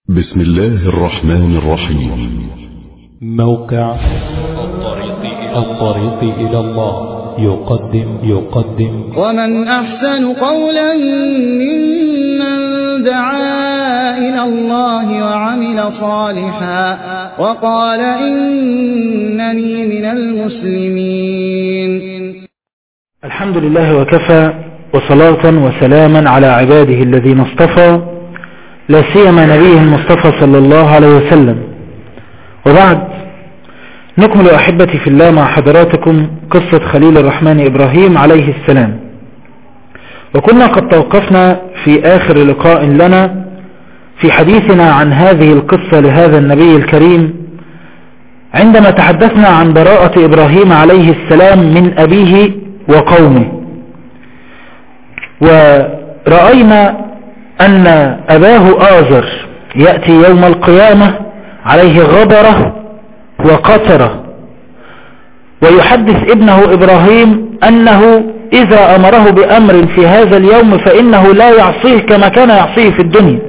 بسم الله الرحمن الرحيم. موقع الطريق إلى الله يقدم ومن أحسن قولا ممن دعا إلى الله وعمل صالحا وقال إنني من المسلمين. الحمد لله وكفى، وصلاة وسلاما على عباده الذين اصطفى، لا سيما نبيه المصطفى صلى الله عليه وسلم. وبعد، نكمل أحبتي في الله مع حضراتكم قصة خليل الرحمن إبراهيم عليه السلام. وكنا قد توقفنا في آخر لقاء لنا في حديثنا عن هذه القصة لهذا النبي الكريم، عندما تحدثنا عن براءة إبراهيم عليه السلام من أبيه وقومه، ورأينا أن أباه آزر يأتي يوم القيامة عليه غبرة وقطرة، ويحدث ابنه إبراهيم أنه إذا أمره بأمر في هذا اليوم فإنه لا يعصيه كما كان يعصيه في الدنيا.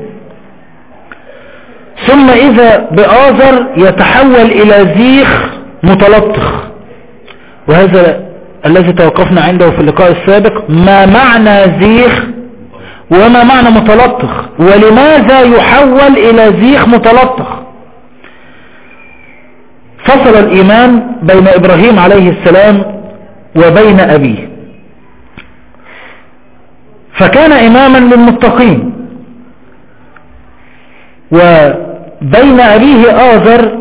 ثم إذا بآزر يتحول إلى زيخ متلطخ، وهذا الذي توقفنا عنده في اللقاء السابق. ما معنى زيخ وما معنى متلطخ، ولماذا يحول إلى زيخ متلطخ؟ فصل الإيمان بين إبراهيم عليه السلام وبين أبيه، فكان إماما للمتقين، وبين أبيه آزر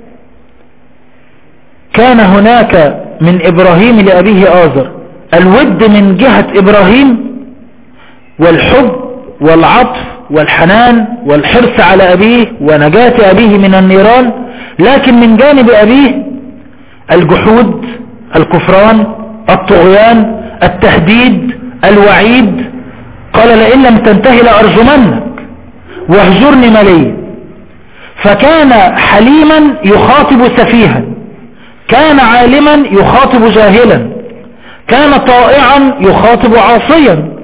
كان هناك من إبراهيم لأبيه آزر الود من جهة إبراهيم، والحب والعطف والحنان والحرص على أبيه ونجاة أبيه من النيران، لكن من جانب أبيه الجحود، الكفران، الطغيان، التهديد، الوعيد. قال لئن لم تنتهي لأرجمنك واهجرني مليا. فكان حليما يخاطب سفيها، كان عالما يخاطب جاهلا، كان طائعا يخاطب عاصيا.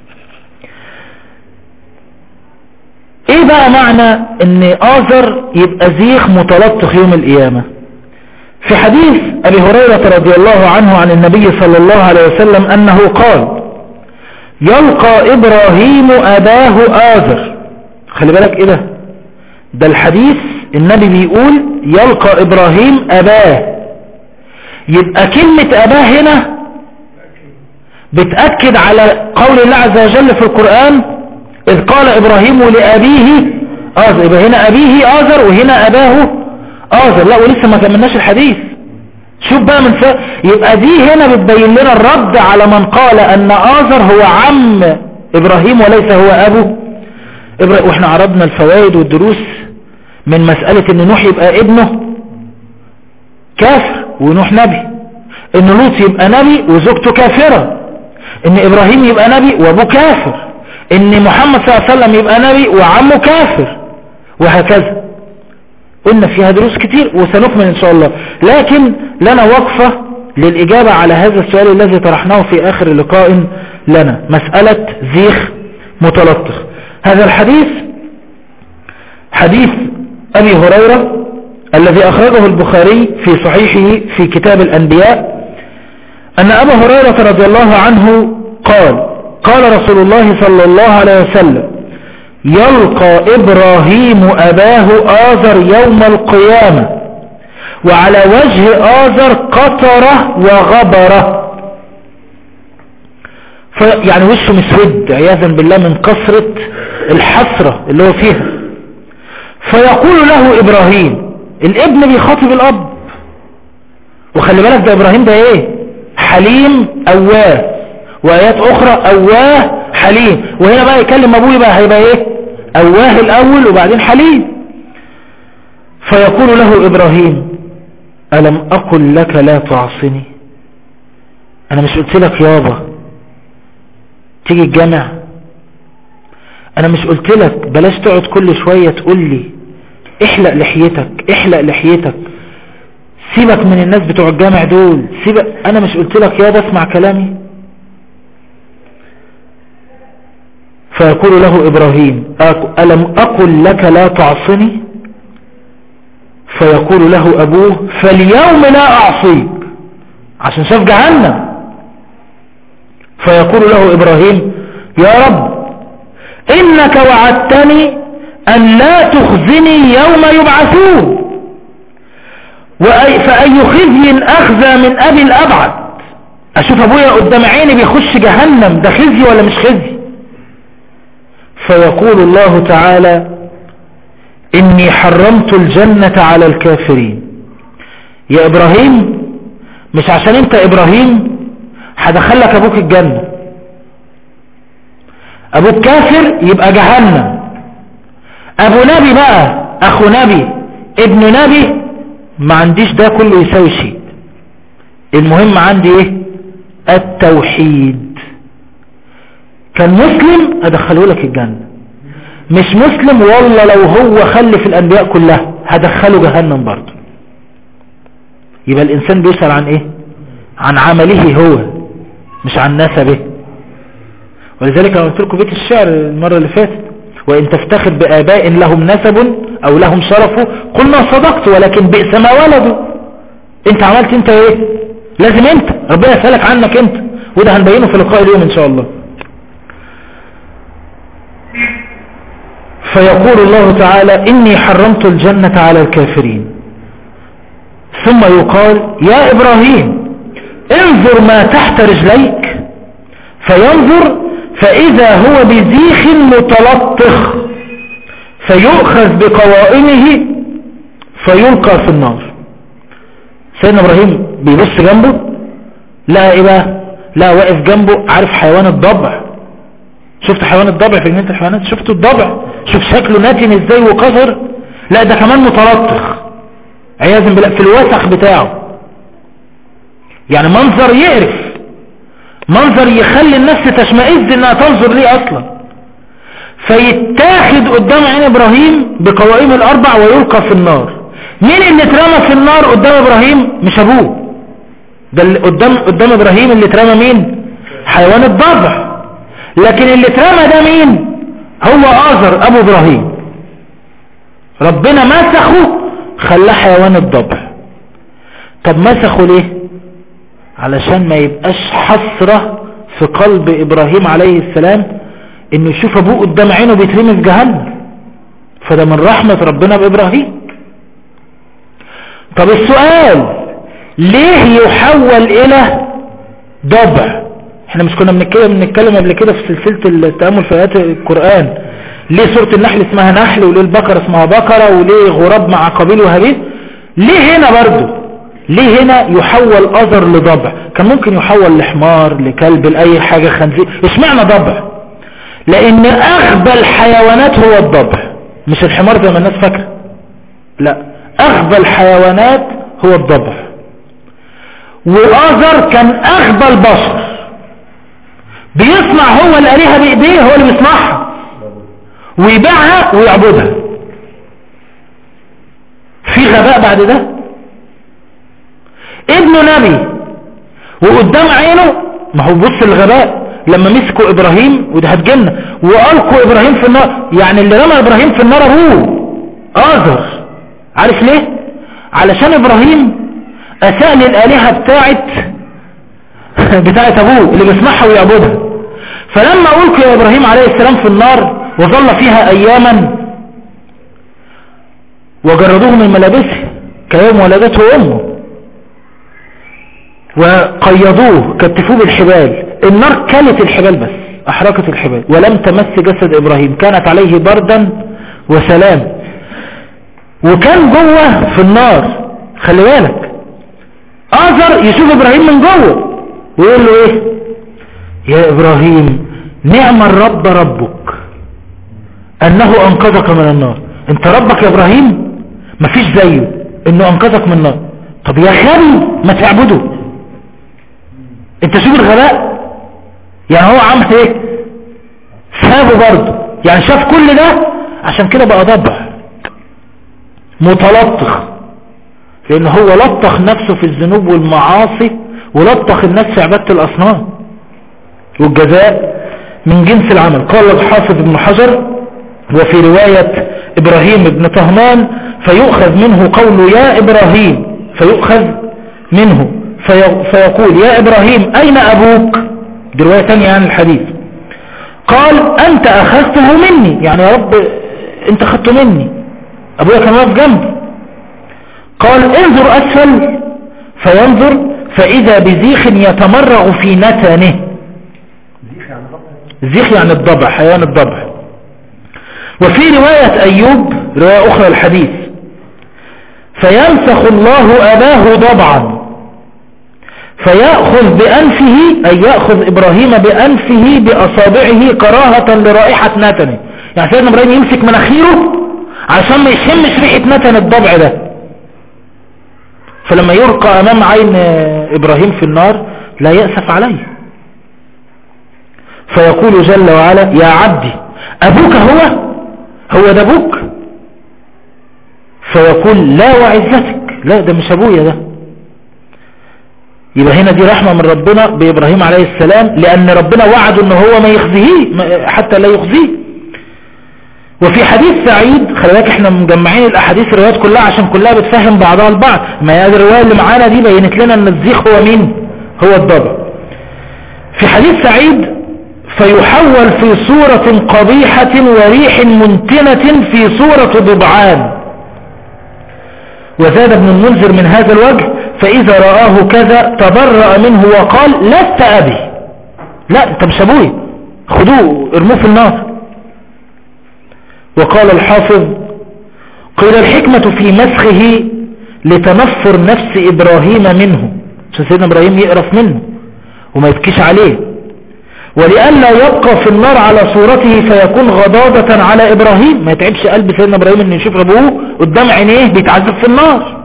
ايه بقى معنى ان آزر يبقى زيخ متلطخ يوم القيامة؟ في حديث ابي هريرة رضي الله عنه عن النبي صلى الله عليه وسلم انه قال: يلقى ابراهيم اباه آزر. خلي بالك ايه ده الحديث النبي بيقول يلقى ابراهيم اباه، يبقى كلمة اباه هنا بتأكد على قول الله عز وجل في القرآن: إذ قال إبراهيم لأبيه آزر. يبقى هنا أبيه آزر وهنا أباه آزر. لا، ولسه ما كملناش الحديث. شوف بقى من يبقى دي هنا بتبين لنا الرد على من قال أن آزر هو عم إبراهيم وليس هو أبو إبراهيم. وإحنا عرضنا الفوائد والدروس من مسألة أن نوح يبقى ابنه كافر ونوح نبي، أن لوط يبقى نبي وزوجته كافرة، أن إبراهيم يبقى نبي وأبوه كافر، ان محمد صلى الله عليه وسلم يبقى نبي وعمه كافر، وهكذا. قلنا فيها دروس كتير وسنكمل ان شاء الله، لكن لنا وقفة للإجابة على هذا السؤال الذي طرحناه في آخر لقاء لنا، مسألة زيخ متلطخ. هذا الحديث حديث أبي هريرة الذي أخرجه البخاري في صحيحه في كتاب الأنبياء، أن أبا هريرة رضي الله عنه قال رسول الله صلى الله عليه وسلم: يلقى إبراهيم أباه آزر يوم القيامة وعلى وجه آزر قطرة وغبرة، يعني وشه مسود عياذا بالله من كثرة الحسرة اللي هو فيها. فيقول له إبراهيم، الابن بيخاطب الأب، وخلي بالك ده إبراهيم ده ايه؟ حليم أواه، وآيات أخرى أواه حليم. وهنا بقى يكلم أبوه بقى هيبقى إيه؟ أواه الأول وبعدين حليم. فيقول له إبراهيم: ألم أقل لك لا تعصني؟ أنا مش قلت لك يابا تيجي الجامع؟ أنا مش قلت لك بلاش تقعد كل شوية تقول لي احلق لحيتك احلق لحيتك، سيبك من الناس بتوع الجامع دول، سيبك. أنا مش قلت لك يابا اسمع كلامي؟ فيقول له إبراهيم ألم أقل لك لا تعصني؟ فيقول له أبوه فاليوم لا أعصيك، عشان شاف جهنم. فيقول له إبراهيم يا رب إنك وعدتني أن لا تخزني يوم يبعثون، فأي خزي أخزى من أبي الأبعد، أشوف أبويا قدام عيني بيخش جهنم، ده خزي ولا مش خزي؟ فيقول الله تعالى إني حرمت الجنة على الكافرين. يا إبراهيم مش عشان أنت إبراهيم هدخلك أبوك الجنة، أبوك كافر يبقى جهنم، أبو نبي بقى أخو نبي ابن نبي ما عنديش ده كله يساوي شيء، المهم عندي إيه؟ التوحيد. كان مسلم أدخله لك الجنة، مش مسلم والله لو هو خلف الأنبياء كلها هدخله جهنم برضه. يبقى الإنسان بيسأل عن إيه؟ عن عمله هو، مش عن نسبه. ولذلك أنا قلت لكم بيت الشعر المرة اللي فاتت وإن تفتخر بآباء لهم نسب أو لهم شرف قلنا صدقت ولكن بئس ما ولدوا. أنت عملت أنت إيه؟ لازم أنت ربنا يسألك عنك أنت، وده هنبينه في لقاء اليوم إن شاء الله. فيقول الله تعالى إني حرمت الجنة على الكافرين، ثم يقال يا إبراهيم انظر ما تحت رجليك، فينظر فإذا هو بزيخ متلطخ فيؤخذ بقوائمه فيلقى في النار. سيدنا إبراهيم بيبص جنبه لا إيه بقى؟ لا واقف جنبه، عارف حيوان الضبع؟ شفت حيوان الضبع في جنينة الحيوانات؟ شفت الضبع؟ شوف شكله ناتن ازاي وقذر. لا ده كمان متلطخ عياذا بالله في الوسخ بتاعه، يعني منظر يقرف، منظر يخلي النفس تشمئز انها تنظر ليه اصلا. فيتاخد قدام عين ابراهيم بقوائم الاربع ويلقى في النار. مين اللي اترمى في النار قدام ابراهيم؟ مش ابوه، ده اللي قدام ابراهيم اللي اترمى مين؟ حيوان الضبع. لكن اللي اترمى ده مين؟ هو آزر ابو ابراهيم، ربنا مسخه خلاه حيوان الضبع. طب مسخه ليه؟ علشان ما يبقاش حسرة في قلب ابراهيم عليه السلام انه يشوف ابوه قدام عينه بيترمي في جهنم، فده من رحمة ربنا بابراهيم. طب السؤال ليه يحول الى ضبع؟ احنا مش كنا بنتكلم قبل كده في سلسلة التأمل في آيات القرآن ليه سورة النحل اسمها نحل وليه البقرة اسمها بقرة وليه غراب مع قابيل وهابيل؟ ليه هنا برضو؟ ليه هنا يحول أزر لضبع؟ كان ممكن يحول لحمار لكلب لأي حاجة خنزير، اشمعنى ضبع؟ لأن أغبى الحيوانات هو الضبع، مش الحمار زي ما الناس فاكرة، لا أغبى الحيوانات هو الضبع. وآزر كان أغبى البشر، بيصنع هو الآلهة بإيديه، هو اللي بيصنعها ويبيعها ويعبدها. في غباء بعد ده؟ ابن نبي وقدام عينه، ما هو بص الغباء لما مسكوا إبراهيم وده هتجنة وألقوا إبراهيم في النار. يعني اللي رمى إبراهيم في النار أبوه آزر. عارف ليه؟ علشان إبراهيم أساء للآلهة بتاعت أبوه اللي بيسمعها ويعبدها. فلما ألقي إبراهيم عليه السلام في النار وظل فيها أياما وجردوه من ملابسه كيوم ولدته أمه وقيضوه كتفوه بالحبال، النار كلت الحبال بس أحرقت الحبال ولم تمس جسد إبراهيم، كانت عليه بردا وسلام. وكان جوه في النار، خلي بالك آزر يشوف إبراهيم من جوه ويقول له إيه؟ يا إبراهيم نعم الرب ربك أنه أنقذك من النار. أنت ربك يا إبراهيم مفيش زيه أنه أنقذك من النار. طب يا غبي ما تعبده. أنت شوف الغباء، يعني هو عمل إيه؟ سابه برضه، يعني شاف كل ده عشان كده بقى ضبع متلطخ، لأن هو لطخ نفسه في الذنوب والمعاصي ولطخ الناس في عبادة الأصنام. والجزاء من جنس العمل. قال الحافظ ابن حجر وفي رواية إبراهيم بن طهمان فيؤخذ منه قول يا إبراهيم، فيؤخذ منه فيقول يا إبراهيم أين أبوك؟ دي رواية تانية عن الحديث. قال أنت أخذته مني، يعني يا رب أنت أخذته مني، أبويا كان واقف جنبي. قال انظر أسفل فينظر فإذا بزيخ يتمرغ في نتنه. زيخ يعني الضبع، حيوان الضبع. وفي رواية أيوب رواية أخرى الحديث فينسخ الله أباه ضبعا فيأخذ بأنفه، أي يأخذ إبراهيم بأنفه بأصابعه كراهة لرائحة نتنه. يعني سيدنا إبراهيم يمسك مناخيره عشان ما يشمش ريحة نتن الضبع ده. فلما يرقى أمام عين إبراهيم في النار لا يأسف عليه. فيقول جل وعلا يا عبدي أبوك هو ده أبوك؟ فيقول لا وعزتك، لا ده مش أبويا ده. يبقى هنا دي رحمة من ربنا بإبراهيم عليه السلام، لأن ربنا وعده أنه هو ما يخزيه حتى لا يخزيه. وفي حديث سعيد، خلي بالك احنا مجمعين الأحاديث الروايات كلها عشان كلها بتفهم بعضها البعض. ما هذه الرواية اللي معانا دي بينت لنا أن الزيخ هو مين؟ هو الضبع. في حديث سعيد فيحول في صورة قبيحة وريح منتنة في صورة ضبعان. وزاد ابن المنذر من هذا الوجه فإذا رآه كذا تبرأ منه وقال لست أبي، لا انت مش أبوي، خدوه ارموه في النار. وقال الحافظ قيل الحكمة في مسخه لتنفر نفس إبراهيم منه، عشان سيدنا إبراهيم يقرف منه وما يبكيش عليه، ولئلا يبقى في النار على صورته فيكون غضاضة على إبراهيم، ما يتعبش قلب سيدنا إبراهيم ان يشوف أبوه قدام عينيه بيتعذب في النار.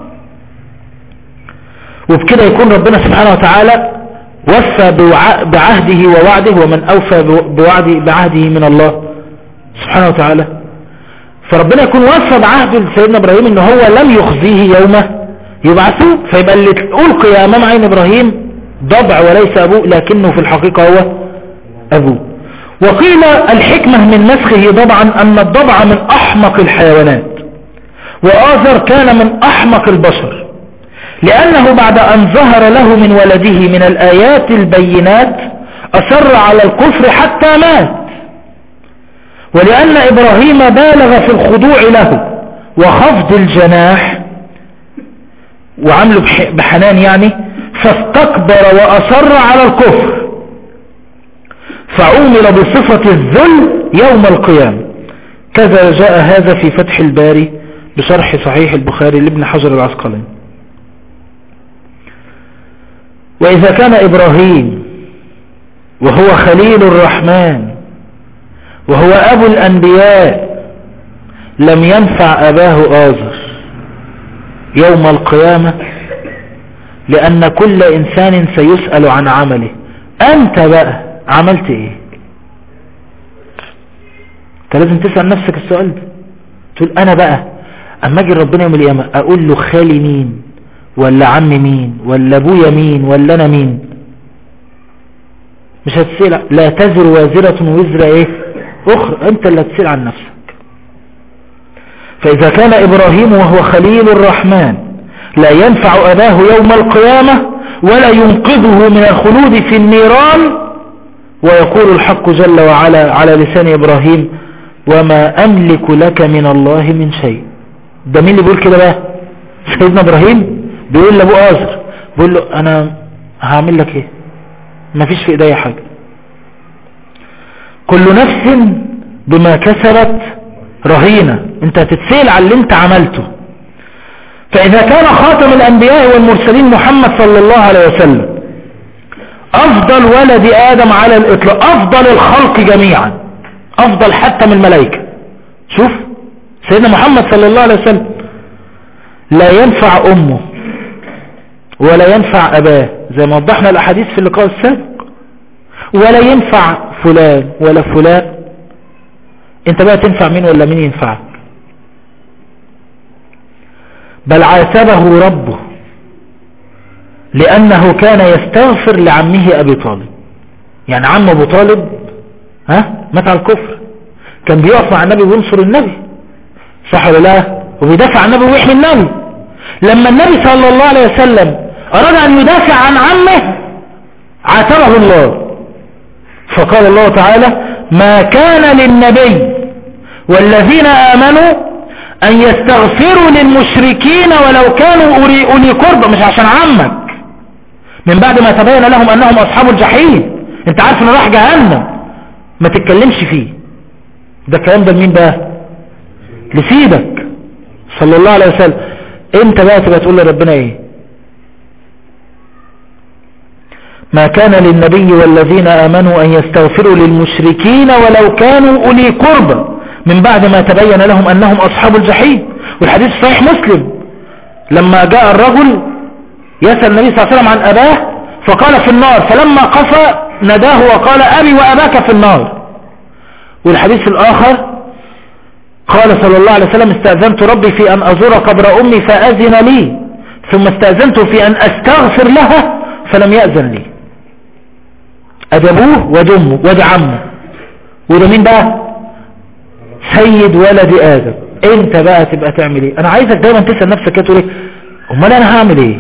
وبكده يكون ربنا سبحانه وتعالى وفى بعهده ووعده، ومن أوفى بعهده من الله سبحانه وتعالى. فربنا يكون وفى بعهد سيدنا إبراهيم ان هو لم يخزيه يوم يبعثوه، فيبقى اللي ألقي أمام عين إبراهيم ضبع وليس أبوه، لكنه في الحقيقة هو أبوه. وقيل الحكمة من مسخه ضبعا أن الضبع من أحمق الحيوانات، وآذر كان من أحمق البشر، لأنه بعد أن ظهر له من ولده من الآيات البينات أصر على الكفر حتى مات. ولأن إبراهيم بالغ في الخضوع له وخفض الجناح وعمله بحنان يعني، فاستكبر وأصر على الكفر فعومل بصفة الذل يوم القيامة. كذا جاء هذا في فتح الباري بشرح صحيح البخاري لابن حجر العسقلاني. وإذا كان إبراهيم وهو خليل الرحمن وهو أبو الأنبياء لم ينفع أباه آزر يوم القيامة، لأن كل إنسان سيسأل عن عمله. أنت بقى عملت إيه؟ أنت لازم تسأل نفسك السؤال ده، تقول أنا بقى أما أجي ربنا يوم القيامة أقول له خالي مين ولا عم مين ولا أبويا مين ولا أنا مين؟ مش هتسأل. لا تزر وازرة وزر إيه أخرى، أنت اللي هتسأل عن نفسك. فإذا كان إبراهيم وهو خليل الرحمن لا ينفع أباه يوم القيامة ولا ينقذه من الخلود في النيران، ويقول الحق جل وعلا على لسان إبراهيم وما أملك لك من الله من شيء. ده مين اللي بيقول كده بقى؟ سيدنا إبراهيم بيقول لأبو آزر، بيقول له أنا هعمل لك إيه؟ ما فيش في إيدي حاجة. كل نفس بما كسبت رهينة، انت هتتسأل على اللي انت عملته. فإذا كان خاتم الأنبياء والمرسلين محمد صلى الله عليه وسلم أفضل ولد آدم على الإطلاق، أفضل الخلق جميعا، أفضل حتى من الملائكة. شوف سيدنا محمد صلى الله عليه وسلم لا ينفع أمه ولا ينفع أباه زي ما وضحنا الأحاديث في اللقاء السابق، ولا ينفع فلان ولا فلان. انت بقى تنفع مين ولا مين ينفعك؟ بل عاتبه ربه لأنه كان يستغفر لعمه أبي طالب. يعني عم أبو طالب مات على الكفر. كان بيقف مع النبي وينصر النبي، صح ولا لا؟ وبيدافع عن النبي ويحمي النبي. لما النبي صلى الله عليه وسلم أراد أن يدافع عن عمه عاتبه الله، فقال الله تعالى: ما كان للنبي والذين آمنوا أن يستغفروا للمشركين ولو كانوا أولي قربى. مش عشان عمك، من بعد ما تبين لهم أنهم أصحاب الجحيم، انت عارف انه راح جهنم، ما تتكلمش فيه. ده الكلام ده لمين بقى؟ لسيدك صلى الله عليه وسلم. انت بقى تبقى تقول لربنا ايه؟ ما كان للنبي والذين آمنوا أن يستغفروا للمشركين ولو كانوا أولي قربى من بعد ما تبين لهم أنهم أصحاب الجحيم. والحديث صحيح مسلم، لما جاء الرجل يسأل النبي صلى الله عليه وسلم عن أباه فقال في النار، فلما قفى نداه وقال: أبي وأباك في النار. والحديث الآخر قال صلى الله عليه وسلم: استأذنت ربي في أن أزور قبر أمي فأذن لي، ثم استأذنت في أن أستغفر لها فلم يأذن لي. أدبوه ودمه ودعمه. وده مين بقى؟ سيد ولد آدم. انت بقى تبقى تعمل ايه؟ انا عايزك دايما تسأل نفسك كده تقول ايه؟ امال انا هعمل ايه؟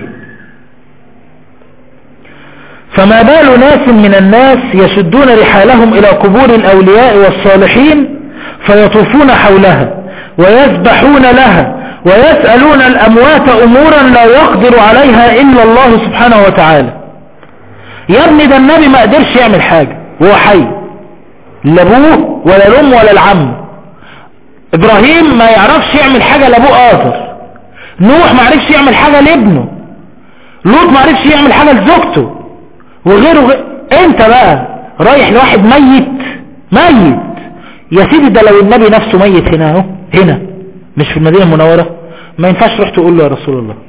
فما بال ناس من الناس يشدون رحالهم الى قبور الاولياء والصالحين فيطوفون حولها ويسبحون لها ويسألون الاموات امورا لا يقدر عليها الا الله سبحانه وتعالى. يا ابني ده النبي ما قدرش يعمل حاجة وهو حي، لا ابوه ولا الام ولا العم. ابراهيم ما يعرفش يعمل حاجة لابوه آزر، نوح ما عرفش يعمل حاجة لابنه، لوط ما عرفش يعمل حاجة لزوجته، وغيره. انت بقى رايح لواحد ميت يا سيدي. ده لو النبي نفسه ميت هنا اهو، هنا مش في المدينة المنورة، ما ينفعش تروح تقول له يا رسول الله.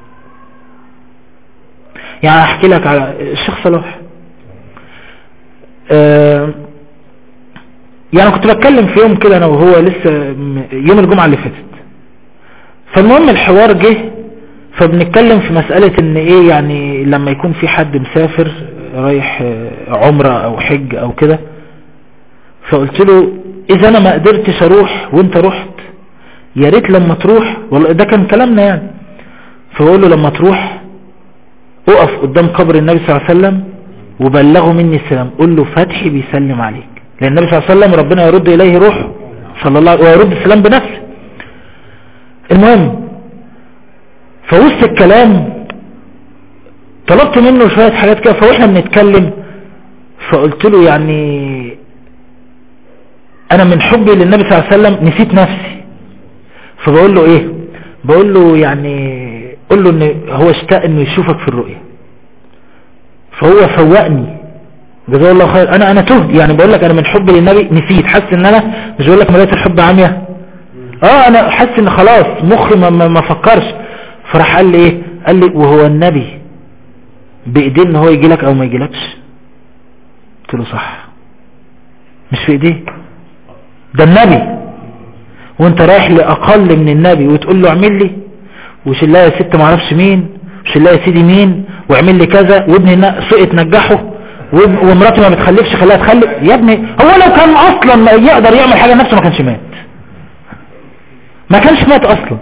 يعني احكي لك على الشيخ صلاح. يعني كنت بتكلم في يوم كده انا وهو لسه يوم الجمعة اللي فاتت، فالمهم الحوار جه، فبنتكلم في مسألة ان ايه يعني لما يكون في حد مسافر رايح عمرة او حج او كده، فقلت له اذا انا ما قدرتش اروح وانت رحت، يا ريت لما تروح، والله ده كان كلامنا يعني، فبقول له لما تروح اقف قدام قبر النبي صلى الله عليه وسلم وبلغه مني السلام، قول له فتحي بيسلم عليك، لأن النبي صلى الله عليه وسلم ربنا يرد إليه روحه صلى الله عليه وسلم ويرد السلام بنفسه. المهم فوسط الكلام طلبت منه شوية حاجات كده، فوإحنا بنتكلم فقلت له يعني أنا من حبي للنبي صلى الله عليه وسلم نسيت نفسي. فبقول له إيه؟ بقول له يعني قل له إن هو اشتاق إنه يشوفك في الرؤية، فهو فوقني جزاه الله خير. انا تهت يعني، بقول لك انا من حب للنبي نسيت، حاسس ان انا مش بقول لك مرايه الحب عاميه، انا حاسس ان خلاص مخي ما فكرش. فراح قال لي ايه؟ قال لي وهو النبي بايديه ان هو يجي لك او ما يجيلكش؟ قلت له صح، مش في ايديه، ده النبي، وانت رايح لاقل من النبي وتقول له اعمل لي، وشيل لها يا ست ما اعرفش مين، وشيل لها يا سيدي مين، واعمل لي كذا، وابني سقط نجحه، ومراته ما بتخلفش خليها تخلف. يا ابني هو لو كان اصلا ما يقدر يعمل حاجة لنفسه ما كانش مات، ما كانش مات اصلا.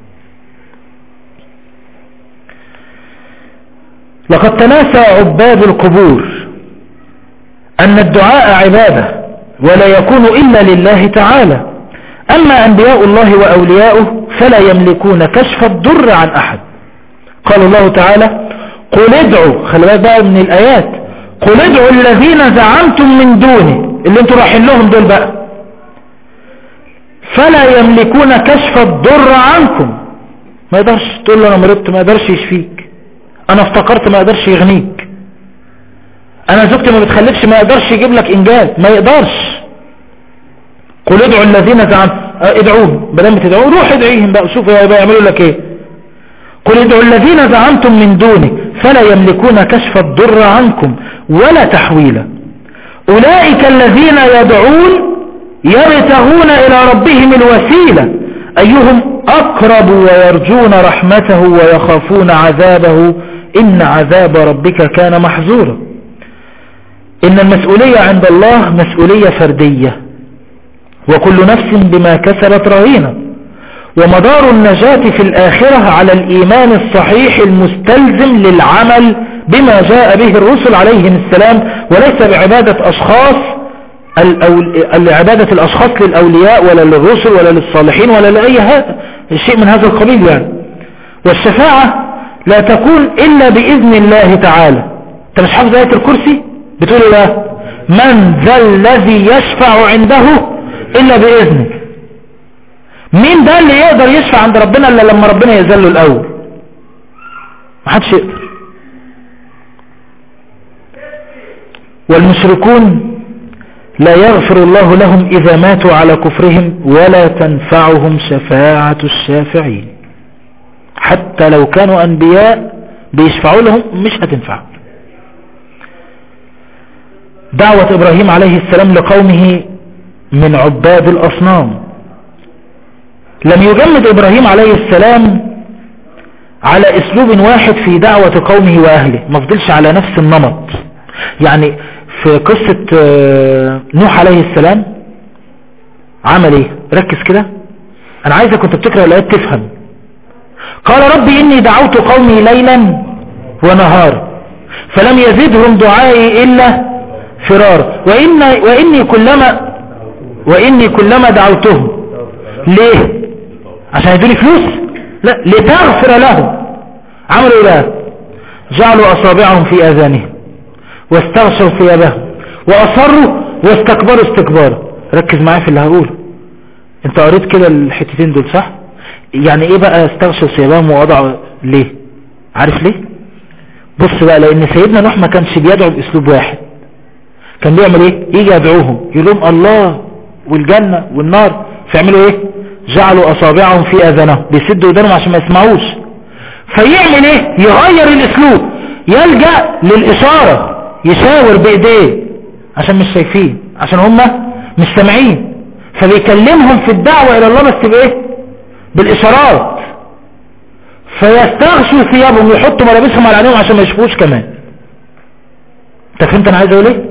لقد تناسى عباد القبور ان الدعاء عبادة ولا يكون الا لله تعالى، اما انبياء الله واولياؤه فلا يملكون كشف الضر عن احد. قال الله تعالى: قل ادعوا، خلي بالك بقى من الايات، قل ادعوا الذين زعمتم من دونه، اللي انتوا رايحين لهم دول بقى، فلا يملكون كشف الضر عنكم. ما يقدرش تقول له انا مرضت ما يقدرش يشفيك، انا افتقرت ما يقدرش يغنيك، انا زوجتي ما بتخلفش ما يقدرش يجيب لك انجاز، ما يقدرش. قل ادعوا الذين زعمتم، ادعوهم، بدل ما تدعوه روح ادعيهم بقى وشوفوا يعملوا لك ايه. قل ادعوا الذين زعمتم من دونه فلا يملكون كشف الضر عنكم ولا تحويلا، أولئك الذين يدعون يبتغون إلى ربهم الوسيلة أيهم أقرب ويرجون رحمته ويخافون عذابه إن عذاب ربك كان محذورا. إن المسؤولية عند الله مسؤولية فردية، وكل نفس بما كسبت رهينة، ومدار النجاة في الآخرة على الإيمان الصحيح المستلزم للعمل بما جاء به الرسل عليهم السلام، وليس بعبادة أشخاص عبادة الأشخاص للأولياء ولا للرسل ولا للصالحين ولا لأي شيء من هذا القبيل يعني. والشفاعة لا تكون إلا بإذن الله تعالى. انت مش حافظ آية الكرسي بتقول لا من ذا الذي يشفع عنده إلا بإذنه. مين ده اللي يقدر يشفع عند ربنا إلا لما ربنا يذله الأول؟ محدش يقدر. والمشركون لا يغفر الله لهم إذا ماتوا على كفرهم، ولا تنفعهم شفاعة الشافعين، حتى لو كانوا أنبياء بيشفعوا لهم مش هتنفع. دعوة إبراهيم عليه السلام لقومه من عباد الأصنام. لم يجمد إبراهيم عليه السلام على أسلوب واحد في دعوة قومه وأهله، ما فضلش على نفس النمط. يعني في قصة نوح عليه السلام عمل ايه؟ ركز كده، انا عايزك كنت بتقرأ الآيات تفهم. قال ربي اني دعوت قومي ليلا ونهارا فلم يزدهم دعائي الا فرارا واني كلما دعوتهم. ليه؟ عشان يدوني فلوس؟ لا، لتغفر لهم. عملوا ايه؟ جعلوا اصابعهم في اذانهم واستغشوا ثيابهم واصروا واستكبروا استكبارا. ركز معايا في اللي هقوله. انت قريت كده الحتتين دول صح؟ يعني ايه بقى استغشوا ثيابهم ووضعوا؟ ليه؟ عارف ليه؟ بص بقى، لان سيدنا نوح ما كانش بيدعو باسلوب واحد. كان بيعمل ايه؟ يجي يدعوهم يقول لهم الله والجنة والنار، فيعملوا ايه؟ جعلوا اصابعهم في اذانهم، بيسدوا ودانهم عشان ما يسمعوش. فيعمل ايه؟ يغير الاسلوب، يلجأ للاشارة، يشاور بايديه عشان مش شايفين، عشان هم مش سامعين. فبيكلمهم في الدعوة الى الله بس بايه؟ بالاشارات. فيستغشوا ثيابهم، يحطوا ملابسهم على عينيهم عشان ما يشوفوش كمان. انت فهمت انا عايز اقول ايه؟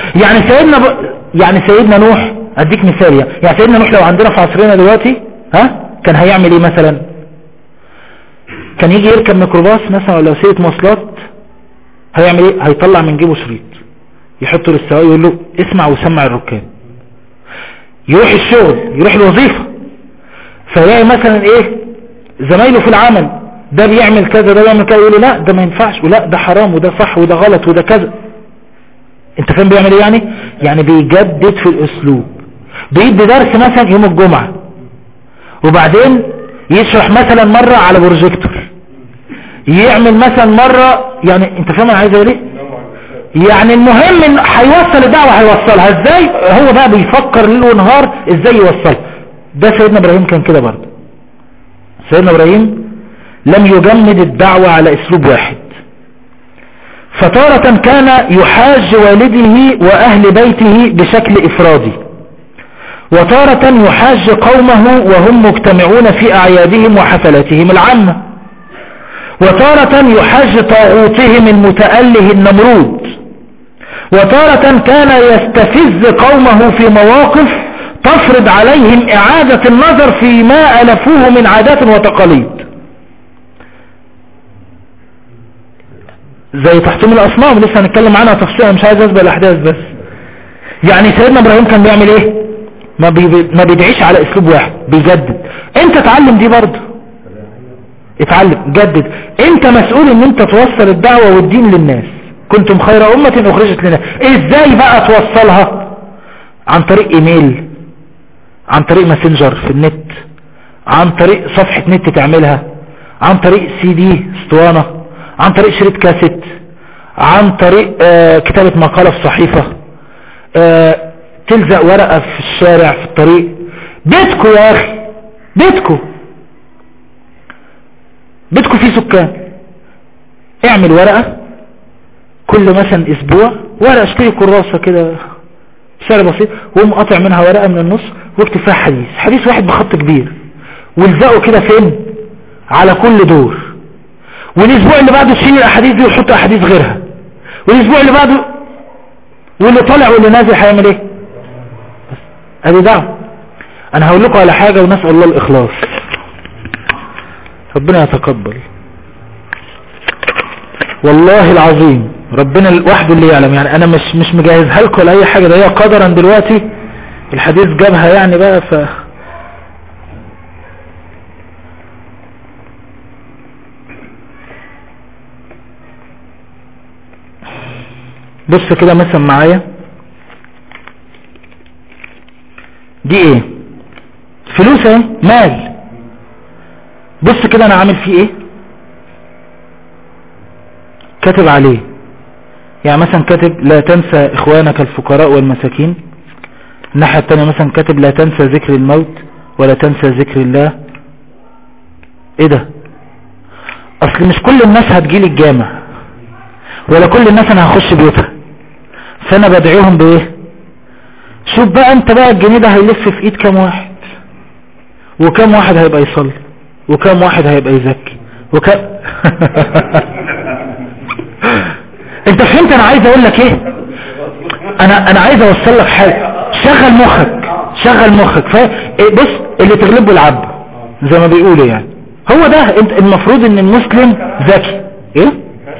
يعني سيدنا نوح، اديك مثال يعني سيدنا نوح لو عندنا في عصرنا دلوقتي كان هيعمل ايه مثلا؟ كان يجي يركب ميكروباص مثلا ولا وسيله مواصلات، هيعمل ايه؟ هيطلع من جيبه شريط يحطه للسواق يقول له اسمع وسمع الركاب. يروح الشغل، يروح الوظيفة، فيلاقي مثلا ايه؟ زمايله في العمل، ده بيعمل كذا ده بيعمل كذا، يقول له لا ده ما ينفعش، ولا ده حرام وده صح وده غلط وده كذا. انت فاهم بيعمل ايه يعني بيجدد في الاسلوب. بيدي درس مثلا يوم الجمعة، وبعدين يشرح مثلا مرة على بروجيكتور، يعمل مثلا مرة، يعني انت فاهم انا عايز اقول ايه؟ يعني المهم ان هيوصل الدعوة، هيوصلها ازاي؟ هو بقى بيفكر ليل ونهار ازاي يوصلها. ده سيدنا ابراهيم كان كده برضه. سيدنا ابراهيم لم يجمد الدعوة على اسلوب واحد. فتارة كان يحاج والده واهل بيته بشكل افرادي، وتارة يحاج قومه وهم مجتمعون في اعيادهم وحفلاتهم العامة، وتارة يحاج طاغوتهم المتأله النمرود، وتارة كان يستفز قومه في مواقف تفرض عليهم إعادة النظر فيما ألفوه من عادات وتقاليد، زي تحطيم الأصنام لسه هنتكلم عنها تفصيلا، مش عايز أسبق الأحداث بس. يعني سيدنا إبراهيم كان بيعمل إيه؟ ما بيدعيش على أسلوب واحد، بيجدد. أنت تعلم دي برضه، اتعلم، جدد. أنت مسؤول إن أنت توصل الدعوة والدين للناس. كنتم خير أمة أخرجت لنا. إزاي بقى توصلها؟ عن طريق إيميل، عن طريق ماسنجر في النت، عن طريق صفحة نت تعملها، عن طريق CD اسطوانة، عن طريق شريط كاسيت، عن طريق كتابة مقالة في صحيفة، تلزق ورقة في الشارع في الطريق. بيتكو يا أخي، بيتكو فيه سكان، اعمل ورقة كل مثلا اسبوع، ورقة اشتري كراسة كده سعر بسيط، وقوم قاطع منها ورقة من النص واكتب فيها حديث واحد بخط كبير، والزقه كده فين؟ على كل دور. والاسبوع اللي بعده تشيل الاحاديث دي وتحط احاديث غيرها، والاسبوع اللي بعده واللي طالع واللي نازل هيعمل ايه؟ ادي دعوة. انا هقول لكم على حاجة ونسأل الله الاخلاص، ربنا يتقبل والله العظيم، ربنا وحده اللي يعلم. يعني انا مش مجهزها لكم ولا اي حاجة، ده هي قدرا دلوقتي الحديث جابها يعني بقى. بص كده مثلا معايا، دي ايه؟ فلوس اهي، مال. بص كده انا عامل فيه ايه، كاتب عليه. يعني مثلا كاتب لا تنسى اخوانك الفقراء والمساكين. الناحية التانية مثلا كاتب لا تنسى ذكر الموت ولا تنسى ذكر الله. ايه ده؟ اصل مش كل الناس هتجيلي الجامع، ولا كل الناس انا هخش بيوتها، فانا بدعيهم بايه؟ شوف بقى انت بقى الجنيه ده هيلف في ايد كام واحد، وكام واحد هيبقى يصلي، وكام واحد هيبقى يزكي، انت فهمت انا عايز اقول لك ايه؟ انا عايز اوصل لك حاجه. شغل مخك بص، اللي تغلبه العبد زي ما بيقولوا يعني. هو ده انت المفروض ان المسلم ذكي. ايه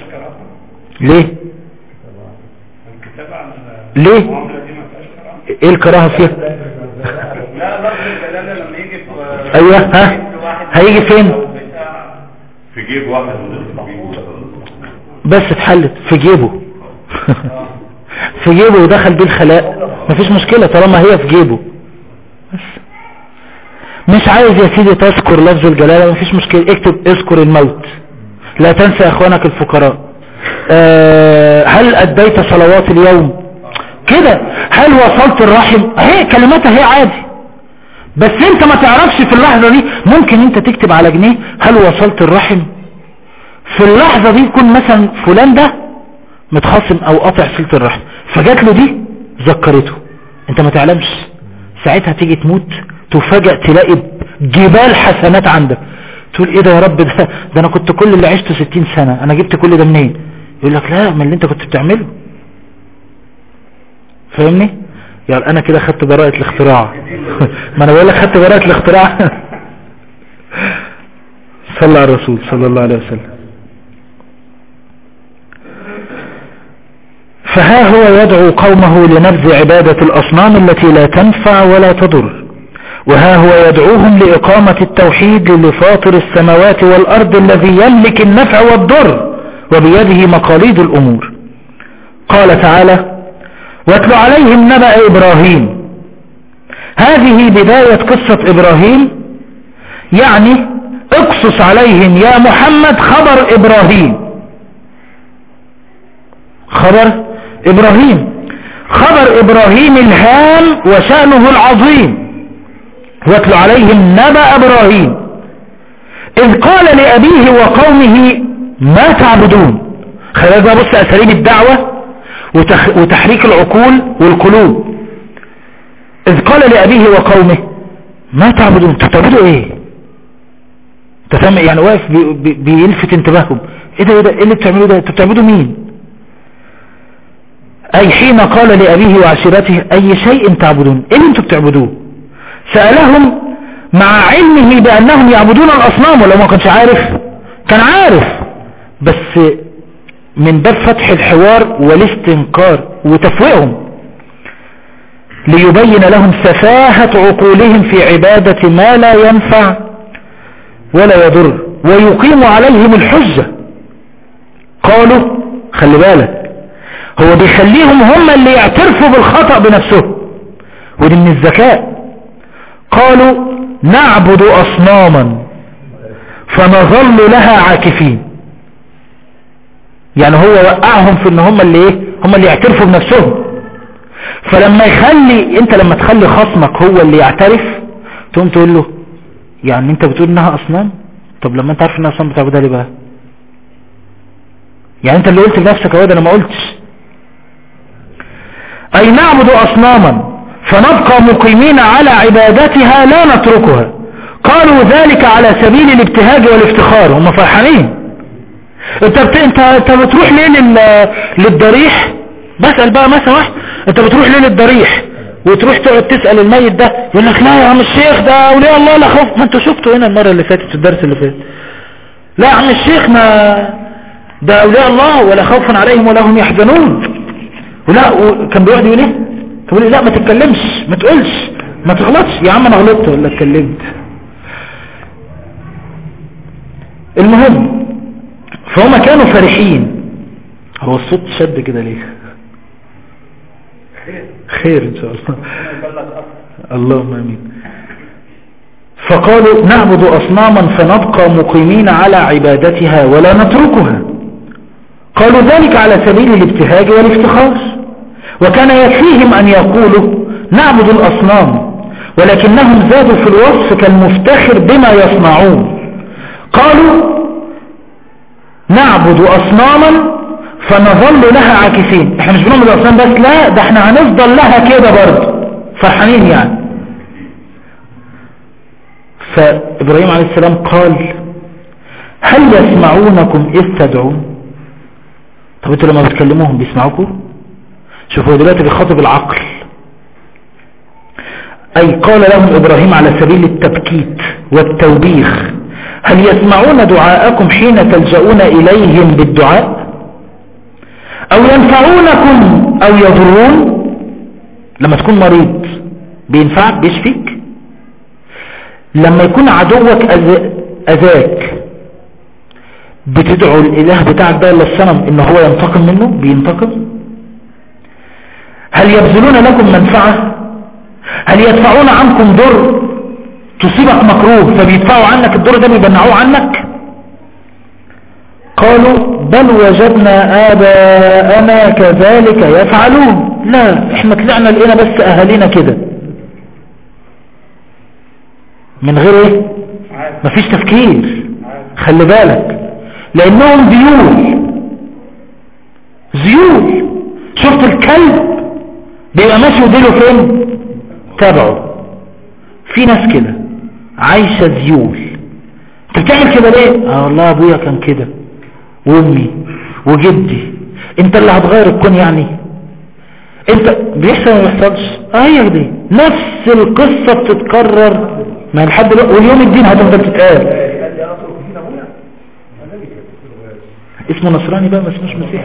ليه ايه الكراهه فيها؟ ايوه ها، هيجي فين؟ في جيب واحد بس اتحلت في جيبه. في جيبه ودخل بيه الخلاء، مفيش مشكلة طالما هي في جيبه. مش عايز يا سيدي تذكر لفظ الجلالة، مفيش مشكلة، اكتب اذكر الموت، لا تنسى اخوانك الفقراء، هل اديت صلوات اليوم كده، هل وصلت الرحم، اهي كلماتها هي عادي. بس انت ما تعرفش في اللحظة دي، ممكن انت تكتب على جنيه هل وصلت الرحم. في اللحظة دي يكون مثلا فلان ده متخاصم او قاطع صلة الرحم، فجات له دي ذكرته، انت ما تعلمش. ساعتها تيجي تموت تفاجأ تلاقي جبال حسنات عندك، تقول ايه ده يا رب، ده انا كنت كل اللي عشته 60 سنة، انا جبت كل ده منين؟ يقول لك لا، من اللي انت كنت بتعمله. فاهمني؟ يعني انا كده خدت براءة الاختراع. ما انا بقول لك خدت براءة الاختراع. صلى على الرسول صلى الله عليه وسلم. فها هو يدعو قومه لنبذ عبادة الأصنام التي لا تنفع ولا تضر، وها هو يدعوهم لإقامة التوحيد لفاطر السماوات والأرض الذي يملك النفع والضر وبيده مقاليد الأمور. قال تعالى: واتل عليهم نبأ إبراهيم. هذه بداية قصة إبراهيم، يعني اقصص عليهم يا محمد خبر إبراهيم. خبر إبراهيم الهام وشأنه العظيم. واتل عليهم نبأ إبراهيم إذ قال لأبيه وقومه ما تعبدون. خلال بقى بص أساليب الدعوة وتحريك العقول والقلوب. إذ قال لأبيه وقومه ما تعبدون، تعبدوا ايه؟ تفهم يعني؟ واقف بيلفت انتباههم، ايه ده ايه اللي بتعملوه ده؟ بتعبدوا مين؟ أي حين قال لأبيه وعشيرته أي شيء تعبدون، إيه اللي انتوا بتعبدوه؟ سألهم مع علمه بأنهم يعبدون الأصنام، ولو ما كانش عارف كان عارف، بس من باب فتح الحوار والاستنكار وتفويقهم ليبين لهم سفاهة عقولهم في عبادة ما لا ينفع ولا يضر ويقيم عليهم الحجة. قالوا خلي بالك، هو بيخليهم هم اللي يعترفوا بالخطأ بنفسهم، ودي من الذكاء. قالوا نعبد أصناما فنظل لها عاكفين. يعني هو وقعهم في ان هم اللي ايه، هم اللي يعترفوا بنفسهم. فلما انت لما تخلي خصمك هو اللي يعترف، تقوم تقول له يعني انت بتقول انها اصنام، طب لما انت عارف انها اصنام بتعبدها ليه بقى؟ يعني انت اللي قلت لنفسك اهو، ده انا ما قلتش. أي نعبد أصناما فنبقى مقيمين على عبادتها لا نتركها. قالوا ذلك على سبيل الابتهاج والافتخار، هم فرحانين. انت بتروح ليه للضريح بسأل بقى مثلا واحد، انت بتروح ليلة ضريح وتروح تقعد تسأل الميت ده، يقول لك لا يا عم الشيخ ده اولياء الله لا خوف. ما انتوا شفتوا هنا المرة اللي فاتت في الدرس اللي فات، لا يا عم الشيخ ما ده اولياء الله ولا خوف عليهم ولا هم يحزنون. ولا كان بيقعد يقول ايه، كان بيقول لي لا ما تتكلمش ما تقولش ما تغلطش. يا عم انا غلطت ولا اتكلمت؟ المهم فهم كانوا فرحين. هو الصوت شد كده ليه؟ خير ان شاء الله، اللهم امين. فقالوا نعبد اصناما فنبقى مقيمين على عبادتها ولا نتركها. قالوا ذلك على سبيل الابتهاج والافتخار، وكان يكفيهم ان يقولوا نعبد الاصنام، ولكنهم زادوا في الوصف كالمفتخر بما يصنعون. قالوا نعبد اصناما فنظل لها عاكفين. احنا مش بنعبد اصنام بس، لا ده احنا هنفضل لها كده برضه فرحانين يعني. فابراهيم عليه السلام قال هل يسمعونكم اذ تدعون؟ طب انتوا لما بتكلموهم بيسمعوكم؟ شوفوا دلوقتي بيخاطب العقل، اي قال لهم ابراهيم على سبيل التبكيت والتوبيخ هل يسمعون دعاءكم حين تلجؤون اليهم بالدعاء؟ او ينفعونكم او يضرون؟ لما تكون مريض بينفعك بيشفيك؟ لما يكون عدوك اذاك بتدعو الاله بتاعك ده ولا الصنم ان هو ينتقم منه؟ بينتقم. هل يبذلون لكم منفعة؟ هل يدفعون عنكم ضر تصيبك مكروه فبيدفعوا عنك الضر ده بيبنعوه عنك؟ قالوا بل وجدنا آباءنا كذلك يفعلون. لا احنا طلعنا لقينا بس اهالينا كده من غير ايه؟ مفيش تفكير. خلي بالك لانهم زيول. شفت الكلب بيبقى ماشي وديله فين؟ تابعه. في ناس كده عايشة زيول. انت بتعمل كده ليه؟ والله ابويا كان كده وامي وجدي. انت اللي هتغير الكون يعني؟ انت بيحصل ما بيحصلش؟ هي دي نفس القصة بتتكرر ما لحد دلوقتي، واليوم الدين هتفضل تتقال. اسمه نصراني بقى ما اسموش مسيحي.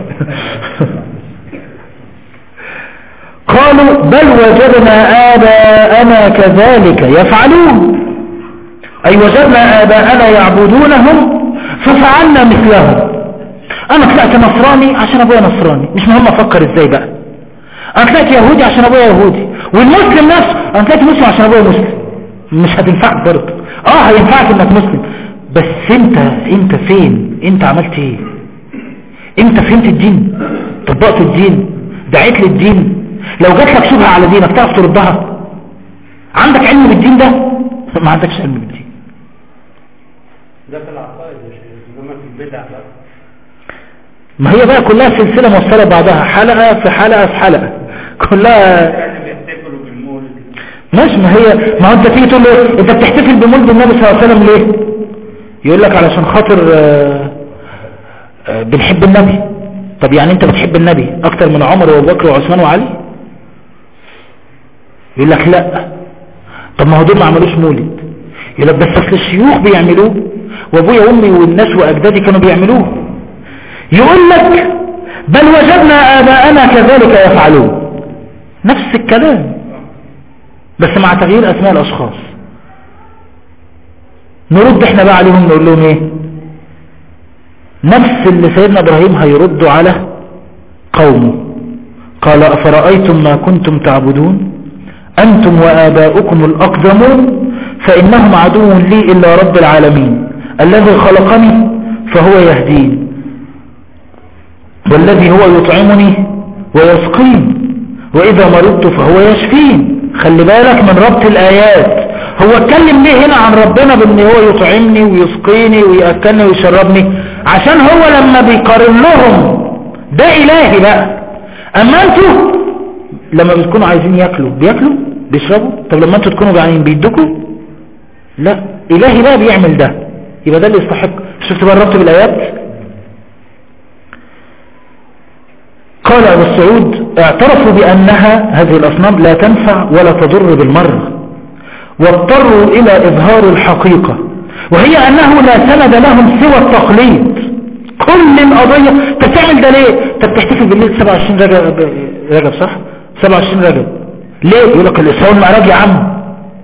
قالوا بل وجدنا آباءنا كذلك يفعلون، أي وجدنا آباءنا يعبدونهم ففعلنا مثلهم. أنا طلعت نصراني عشان أبويا نصراني، مش مهم أفكر إزاي بقى. أنا طلعت يهودي عشان أبويا يهودي، والمسلم نفسه أنا طلعت مسلم عشان أبويا مسلم. مش هتنفعك برضه. هينفعك إنك مسلم، بس أنت فين؟ أنت عملت إيه؟ أنت فهمت الدين؟ طبقت الدين؟ دعيت للدين؟ لو جات لك شبهة على دينك تعرف تردها؟ عندك علم بالدين ده؟ ما عندكش علم بالدين. ده في العقائد يا شيخ، انما في البدع بقى ما هي بقى كلها سلسلة موصلة بعضها، حلقة في حلقة في حلقة كلها. بيحتفلوا بالمولد ماشي. ما هو انت تيجي تقول له انت بتحتفل بمولد النبي صلى الله عليه وسلم ليه؟ يقول لك علشان خاطر بنحب النبي. طب يعني انت بتحب النبي اكتر من عمر وابو بكر وعثمان وعلي؟ يقول لك لا. طب ما هو دول ما عملوش مولد. يقول لك بس اصل الشيوخ بيعملوه وابويا وامي والناس واجدادي كانوا بيعملوه. يقول لك بل وجدنا آباءنا كذلك يفعلون، نفس الكلام بس مع تغيير اسماء الاشخاص. نرد احنا بقى عليهم نقول لهم ايه؟ نفس اللي سيدنا ابراهيم هيردوا على قومه. قال افرأيتم ما كنتم تعبدون انتم وآباؤكم الاقدمون فانهم عدو لي الا رب العالمين الذي خلقني فهو يهدين والذي هو يطعمني ويسقين واذا مرضت فهو يشفين. خلي بالك من ربط الايات. هو اتكلم ليه هنا عن ربنا بان هو يطعمني ويسقيني ويأكلني ويشربني؟ عشان هو لما بيقارن لهم ده الهي بقى. اما انتوا لما بتكونوا عايزين ياكلوا بياكلوا بيشربوا. طب لما انتوا تكونوا جعانين بيدوكوا؟ لا، الهي بقى بيعمل ده. يبقى ده اللي يستحق. شفت بقى الربط بالايات؟ قال ابو السعود اعترفوا بأنها هذه الأصنام لا تنفع ولا تضر بالمرة، واضطروا إلى إظهار الحقيقة، وهي أنه لا سند لهم سوى التقليد. كل القضية انت بتعمل ده ليه؟ انت بتحتفل بالليل 27 رجب صح؟ 27 رجب ليه؟ يقول لك الإسراء والمعراج يا عم.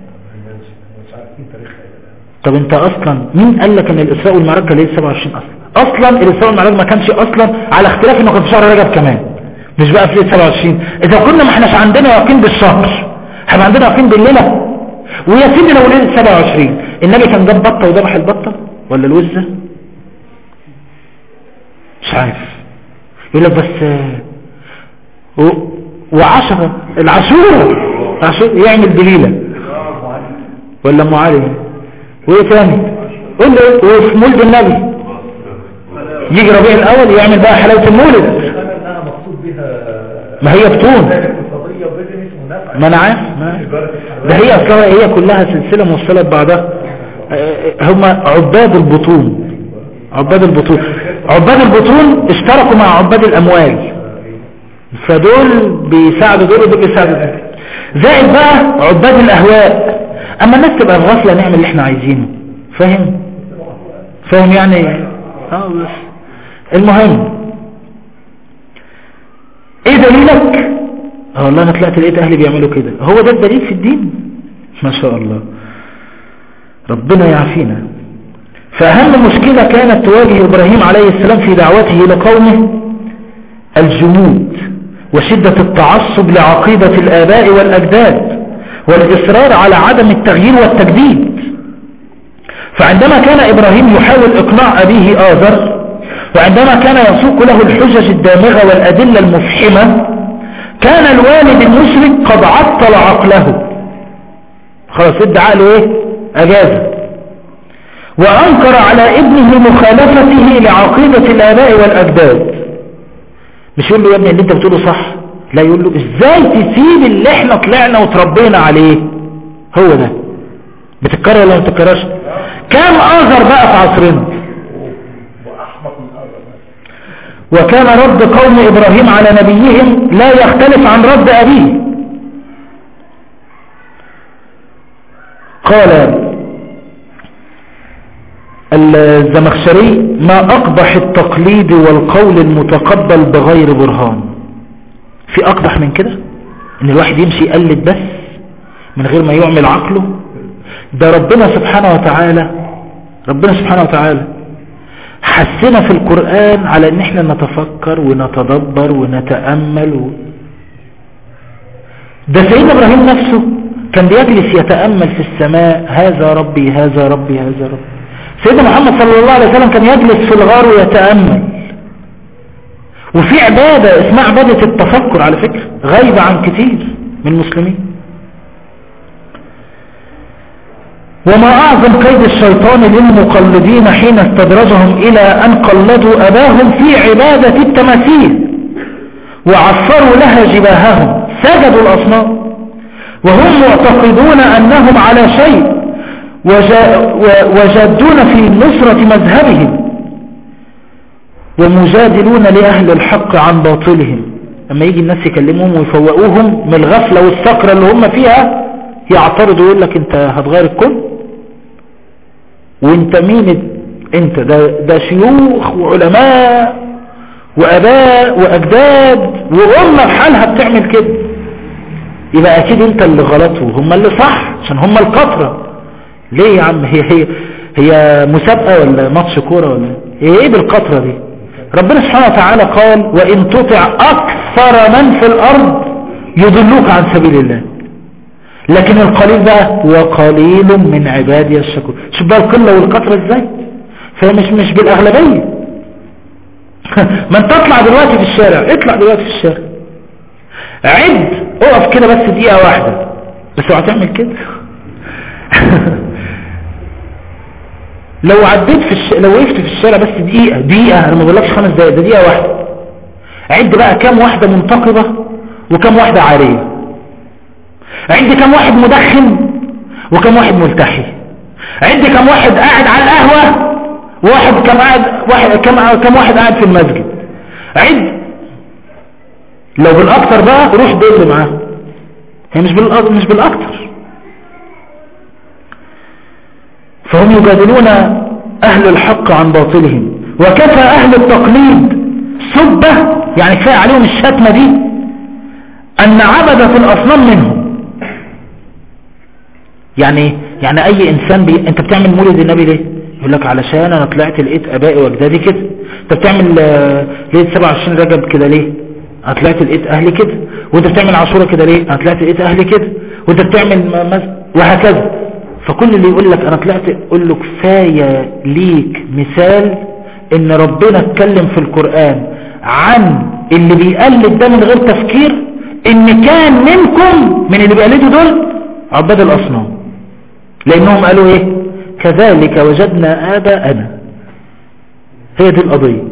طب انت اصلا مين قال لك ان الإسراء والمعراج كان ليه 27 اصلا الإسراء والمعراج ما كانش اصلا، على اختلاف انه كان في شهر رجب كمان، مش بقى في ليله 27. اذا كنا ما احناش عندنا يقين بالشهر، احنا عندنا يقين بالليله. ويا سيدي لو ليله 27 النبي كان جاب بطه وذبح البطه ولا الوزه؟ مش عارف. يقول لك بس وعشرة العاشوره يعمل دليله ولا ام علي وايه تاني؟ قول له وفي مولد النبي يجي ربيع الاول يعمل بقى حلاوه المولد. ما هي بطون، ما انا عارف ده هي اصلا هي كلها سلسله موصله ببعضها. هم عباد البطون، عباد البطون اشتركوا مع عباد الاموال، فدول بيساعدوا دول ودول بيساعدوا دول، زائد بقى عباد الاهواء. اما الناس تبقى في غفله نعمل اللي احنا عايزينه، فاهم يعني. بس المهم ايه دليلك؟ والله انا طلعت لقيت اهلي بيعملوا كده. هو ده الدليل في الدين؟ ما شاء الله، ربنا يعافينا. فاهم مشكلة كانت تواجه ابراهيم عليه السلام في دعوته لقومه الجمود وشدة التعصب لعقيدة الآباء والأجداد والإصرار على عدم التغيير والتجديد. فعندما كان إبراهيم يحاول إقناع أبيه آزر، وعندما كان يسوق له الحجج الدامغة والأدلة المفحمة، كان الوالد المشرك قد عطل عقله، خلاص ادى عقله ايه؟ أجازة، وأنكر على ابنه مخالفته لعقيدة الآباء والأجداد. مش يقول له يا ابني اللي انت بتقوله صح، لا يقول له ازاي تسيب اللي احنا طلعنا وتربينا عليه. هو ده بتتكرر ولا ما بتتكررش؟ كام آزر بقى في عصرنا. وكان رد قوم إبراهيم على نبيهم لا يختلف عن رد أبيه. قال الزمخشري ما أقبح التقليد والقول المتقبل بغير برهان. في أقبح من كده ان الواحد يمشي يقلد بس من غير ما يعمل عقله؟ ده ربنا سبحانه وتعالى حسنا في القرآن على ان احنا نتفكر ونتدبر ونتأمل ده سيدنا ابراهيم نفسه كان بيجلس يتأمل في السماء، هذا ربي هذا ربي هذا ربي. سيدنا محمد صلى الله عليه وسلم كان يجلس في الغار ويتأمل. وفي عبادة اسمها عبادة التفكر على فكرة غايبة عن كتير من المسلمين. وما أعظم كيد الشيطان للمقلدين حين استدرجهم إلى أن قلدوا أباهم في عبادة التماثيل وعصروا لها جباههم، سجدوا الأصنام وهم معتقدون أنهم على شيء وجادون في نصرة مذهبهم ومجادلون لأهل الحق عن باطلهم. أما يجي الناس يكلمهم ويفوقوهم من الغفلة والسكرة اللي هم فيها يعترضوا ويقول لك انت هتغير الكل وانت مين؟ انت ده شيوخ وعلماء واباء واجداد وامة بحالها بتعمل كده، يبقى اكيد انت اللي غلط وهم اللي صح عشان هم الكترة. ليه يا عم؟ هي مسابقة ولا ماتش كورة ولا ايه بالكترة دي؟ ربنا سبحانه وتعالى قال وان تطع اكثر من في الارض يضلوك عن سبيل الله، لكن القليل بقى وقليل من عبادي الشكور. شوف بقى القلة والكثرة ازاي، فهي مش بالاغلبية. ما انت اطلع دلوقتي في الشارع، اطلع دلوقتي في الشارع عد، اقف كده بس دقيقة واحدة بس، لو هتعمل كده لو عديت لو وقفت في الشارع بس دقيقة انا ما بقولكش 5 دقايق، ده دقيقة واحدة، عد بقى كام واحدة منتقبة وكام واحدة عارية، عد كام واحد مدخن وكم واحد ملتحي، عد كم واحد قاعد على القهوة وواحد كم واحد قاعد في المسجد، عد لو بالاكتر بقى روح دل معاه، هي مش بالاكتر. فهم يجادلون اهل الحق عن باطلهم، وكفى اهل التقليد سبة، يعني كفاية عليهم الشتمة دي ان عبدة الاصنام منهم. يعني اي انسان انت بتعمل مولد النبي ليه؟ يقول لك علشان انا طلعت لقيت ابائي واجدادي كده. انت بتعمل ليه 27 رجب كده ليه؟ انا طلعت لقيت اهلي كده. وانت بتعمل عاشوراء كده ليه؟ انا طلعت لقيت اهلي كده. وانت بتعمل وهكذا. فكل اللي يقول لك انا طلعت، قول له كفايه ليك مثال ان ربنا اتكلم في القرآن عن اللي بيقلد ده من غير تفكير، ان كان منكم من اللي بيقلدوا دول عباد الاصنام، لانهم قالوا ايه؟ كذلك وجدنا آباءنا. هي دي القضية.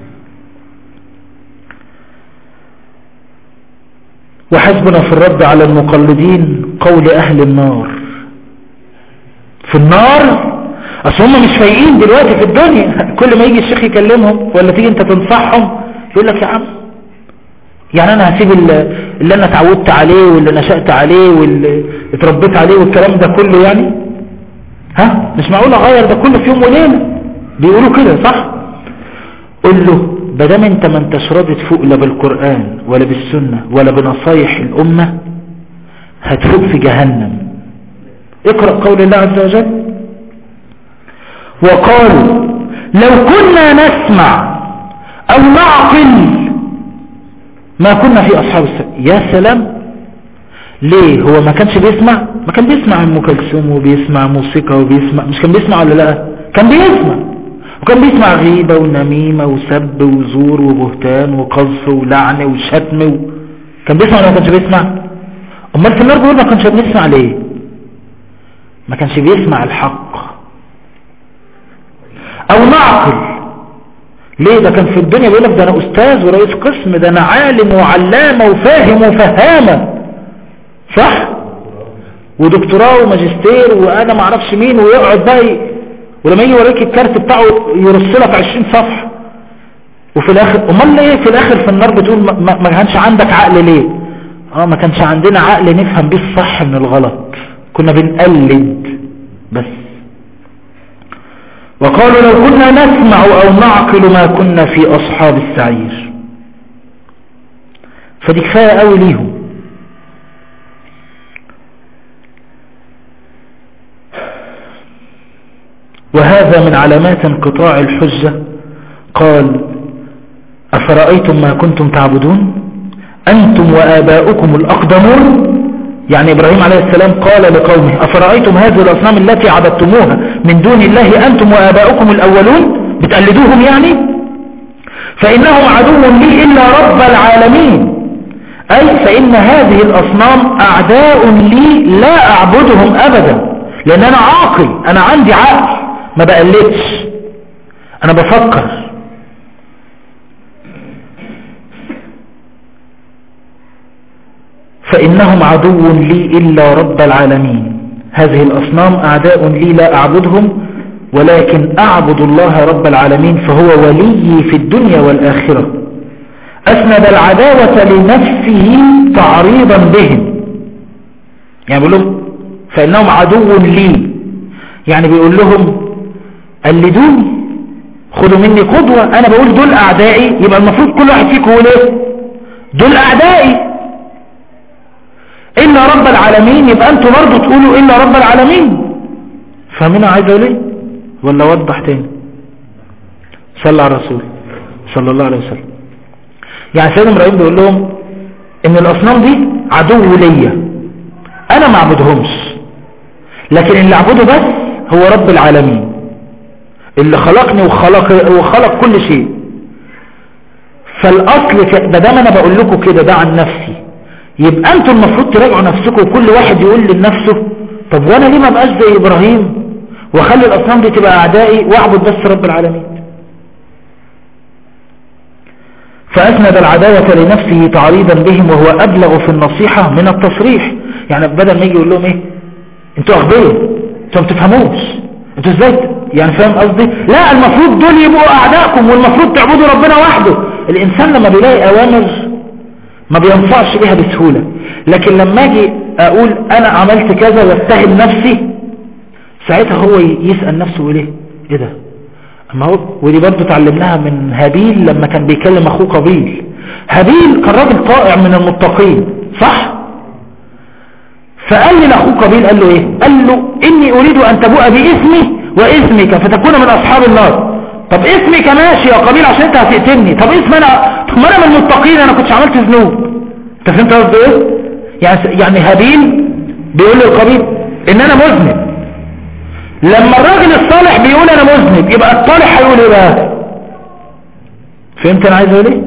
وحسبنا في الرد على المقلدين قول اهل النار. في النار اصل هم مش فايقين دلوقتي في الدنيا. كل ما يجي الشيخ يكلمهم ولا تيجي انت تنصحهم يقول لك يا عم يعني انا هسيب اللي انا اتعودت عليه واللي نشأت عليه واللي اتربيت عليه والكلام ده كله، يعني مش معقول اغير ده كله في يوم وليله. بيقولوا كده صح؟ قل له بدام انت ما انتش راضي تفوق لا بالقرآن ولا بالسنة ولا بنصايح الامة، هتفوق في جهنم. اقرأ قول الله عز وجل: وقالوا لو كنا نسمع او نعقل ما كنا في اصحاب السبيل. يا سلام، ليه؟ هو ما كانش بيسمع؟ ما كان بيسمع ام كلثوم وبيسمع موسيقى وبيسمع، مش كان بيسمع ولا لا؟ كان بيسمع، وكان بيسمع غيبة ونميمة وسب وزور وبهتان وقذف ولعن وشتم كان بيسمع ولا ما كانش بيسمع؟ امال في النار بيقول ما كانش بنسمع ليه؟ ما كانش بيسمع الحق. او نعقل ليه؟ ده كان في الدنيا بيقول لك ده انا استاذ ورئيس قسم، ده انا عالم وعلامة وفاهم وفهامة، صح؟ ودكتوراه وماجستير وانا ما اعرفش مين، ويقعد بقى ولما يجي يوريك الكارت بتاعه يرص لك 20 صفحة، وفي الاخر امال ليه في الاخر في النار بتقول ما كانش عندك عقل ليه؟ ما كانش عندنا عقل نفهم بيه الصح من الغلط، كنا بنقلد بس. وقالوا لو كنا نسمع او نعقل ما كنا في اصحاب السعير. فدي كفاية قوي ليهم. وهذا من علامات انقطاع الحجة. قال: أفرأيتم ما كنتم تعبدون أنتم وآباؤكم الأقدمون. يعني إبراهيم عليه السلام قال لقومه: أفرأيتم هذه الأصنام التي عبدتموها من دون الله أنتم وآباؤكم الأولون، بتقلدوهم يعني؟ فإنهم عدو لي إلا رب العالمين، أي فإن هذه الأصنام أعداء لي لا أعبدهم أبدا، لأن أنا عاقل، أنا عندي عقل، ما بقلدش، أنا بفكر. فإنهم عدو لي إلا رب العالمين، هذه الأصنام أعداء لي لا أعبدهم ولكن أعبد الله رب العالمين فهو ولي في الدنيا والآخرة. أسند العداوة لنفسه تعريضا بهم، يعني بيقول لهم فإنهم عدو لي، يعني بيقول لهم قلدوني، خدوا مني قدوة، أنا بقول دول أعدائي، يبقى المفروض كل واحد فيكم يقول إيه؟ دول أعدائي إلا رب العالمين، يبقى أنتوا برضو تقولوا إلا رب العالمين. فاهمين عايز أقول إيه؟ ولا وضح تاني؟ صلى على الرسول صلى الله عليه وسلم. يعني سيدنا إبراهيم بيقول لهم إن الأصنام دي عدو ليا، أنا ما أعبدهمش، لكن اللي أعبده بس هو رب العالمين اللي خلقني وخلق كل شيء. فالأصل بدام أنا بقول لكم كده ده عن نفسي، يبقى أنتم المفروض تراجعوا نفسكم وكل واحد يقول لنفسه طب وأنا ليه ما بقاش زي إبراهيم وخلي الأصنام دي تبقى أعدائي وأعبد بس رب العالمين؟ فأسند العداوة لنفسه تعريضا بهم، وهو أبلغ في النصيحة من التصريح. يعني بدل ما يجي يقول لهم إيه أنتوا أغبياء، أنتوا ما بتفهموش، أنتوا إزاي، يعني فاهم قصدي؟ لا، المفروض دول يبقوا أعدائكم والمفروض تعبدوا ربنا وحده. الإنسان لما بيلاقي أوامر ما بينفعش بيها بسهولة. لكن لما اجي اقول انا عملت كذا واستهم نفسي، ساعتها هو يسأل نفسه ايه ده. اما هو ودي برضو تعلمناها من هابيل لما كان بيكلم اخوه قابيل. هابيل كان راجل طائع من المتقين صح، فقال لاخوه قابيل قال له ايه، قال له اني اريد ان تبوء باسمي واسمك فتكون من اصحاب النار. طب اسمك ماشي يا قابيل عشان انت هتقتلني، طب اسم انا، طب ما انا من المتقين، انا كنتش عملت ذنوب. انت فهمت قصدي ايه؟ يعني هابيل بيقول للقابيل ان انا مذنب. لما الراجل الصالح بيقول انا مذنب، يبقى الطالح هيقول ايه بقى؟ فهمت انا عايز اقول ايه؟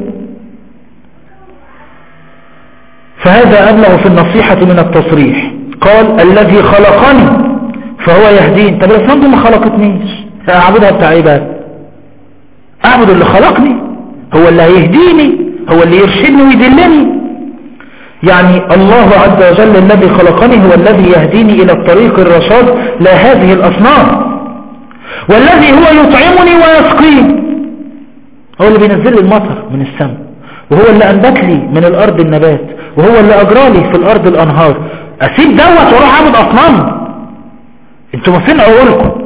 فهذا ابلغ في النصيحة من التصريح. قال الذي خلقني فهو يهدين. طب الاسلام دي ما خلقتنيش، اعبدها بتاع ايه بقى؟ اعبد اللي خلقني، هو اللي هيهديني، هو اللي يرشدني ويدلني. يعني الله عز وجل الذي خلقني هو الذي يهديني الى الطريق الرشاد لا هذه الاصنام، والذي هو يطعمني ويسقيني، هو اللي بينزل لي المطر من السماء، وهو اللي انبت لي من الارض النبات، وهو اللي اجرى لي في الارض الانهار. اسيب دوت واروح اعبد اصنام؟ انتوا فين عقولكم؟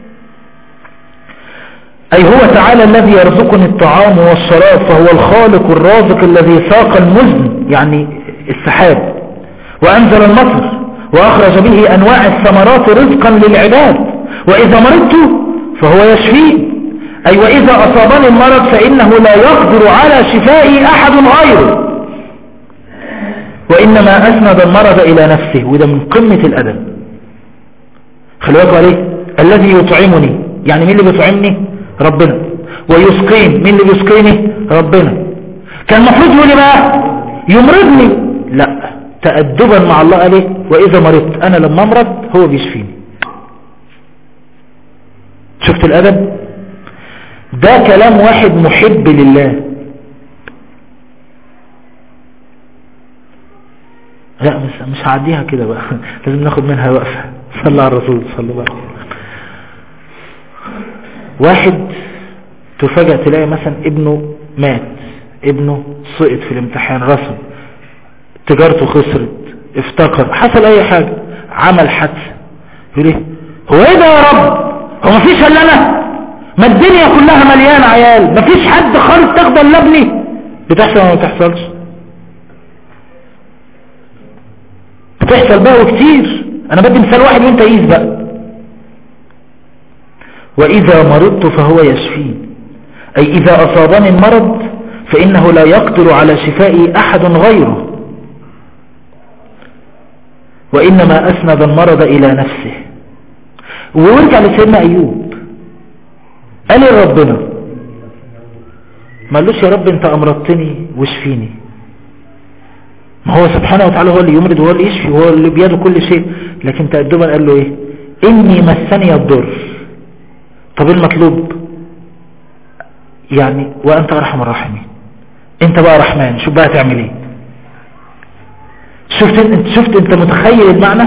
اي هو تعالى الذي يرزقني الطعام والشراب، فهو الخالق الرازق الذي ساق المزن يعني السحاب وانزل المطر واخرج به انواع الثمرات رزقا للعباد، واذا مرضت فهو يشفيني. اي واذا اصابني المرض فانه لا يقدر على شفائي احد غيره، وانما اسند المرض الى نفسه. وده من قمة الادب. خلي بالكوا عليه. الذي يطعمني يعني مين اللي بيطعمني؟ ربنا. ويسقين مين اللي بيسقيني؟ ربنا. كان المفروض يقول لي بقى يمرضني، لا، تأدبا مع الله قال ايه؟ واذا مرضت، انا لما امرض هو بيشفيني. شفت الادب؟ ده كلام واحد محب لله. لا مش هعديها كده بقى لازم ناخد منها وقفة. صلى على الرسول صلى الله عليه وسلم. واحد تفاجأ تلاقي مثلا ابنه مات، ابنه سقط في الامتحان، رسم، تجارته خسرت، افتقر، حصل اي حاجة، عمل حادثة، يقول ايه؟ هو ايه ده يا رب؟ هو مفيش الا انا؟ ما الدنيا كلها مليانة عيال، مفيش حد خالص تقبل الا ابني؟ بتحصل ولا ما بتحصلش؟ بتحصل بقى وكتير. انا بدي مثال واحد وانت قيس بقى. واذا مرضت فهو يشفين، اي اذا اصابني المرض فانه لا يقدر على شفائي احد غيره، وانما اسند المرض الى نفسه. ويرجع لسيدنا ايوب قال لربنا، ما قالوش يا رب انت امرضتني واشفيني، ما هو سبحانه وتعالى هو اللي يمرض وهو اللي يشفي وهو اللي بيده كل شيء. لكن تأدبا قال له ايه؟ اني مسني الضر. طب المطلوب يعني وانت ارحم الراحمين، انت بقى رحمن، شوف بقى تعمل ايه. شفت انت متخيل المعنى؟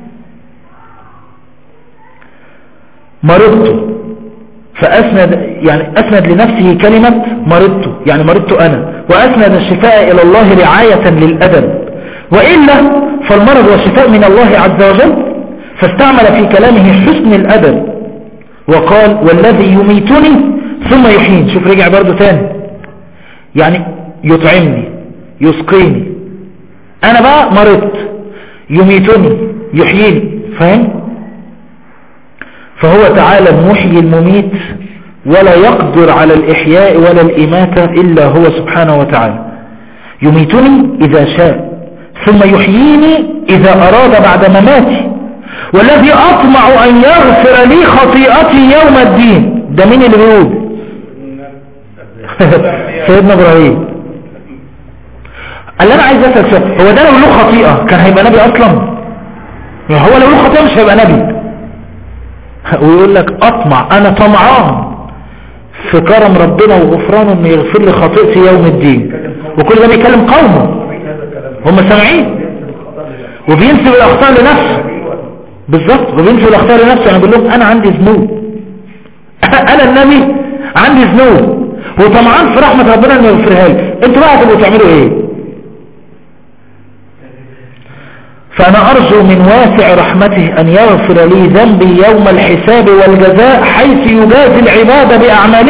مرضت فأسند، يعني أسند لنفسه كلمة مرضت، يعني مرضت أنا، وأسند الشفاء إلى الله رعاية للأدب، وإلا فالمرض والشفاء من الله عز وجل، فاستعمل في كلامه حسن الأدب وقال والذي يميتني ثم يحيين. شوف رجع برضو تاني، يعني يطعمني يسقيني، أنا بقى مرضت، يميتني يحييني، فاهم؟ فهو تعالى المحيي المميت، ولا يقدر على الإحياء ولا الإماتة إلا هو سبحانه وتعالى. يميتني إذا شاء ثم يحييني إذا أراد بعد مماتي، والذي أطمع أن يغفر لي خطيئتي يوم الدين. ده مين اللي بيقول؟ سيدنا إبراهيم. اللي أنا عايز أسأل سؤال، هو ده لو له خطيئة كان هيبقى نبي أصلا؟ يعني هو لو له خطيئة مش هيبقى نبي. ويقول لك أطمع، أنا طمعان في كرم ربنا وغفرانه أنه يغفر لي خطيئتي يوم الدين. وكل ده بيكلم قومه هم سامعين، وبينسب الأخطاء لنفسه. بالظبط، وبينسب الأخطاء لنفسه. يعني بيقول لهم أنا عندي ذنوب أنا النبي عندي ذنوب وطمعان في رحمة ربنا أنه يغفرها لي. أنتوا بقى هتبقوا تعملوا إيه؟ فأنا أرجو من واسع رحمته أن يغفر لي ذنبي يوم الحساب والجزاء حيث يجازي العباد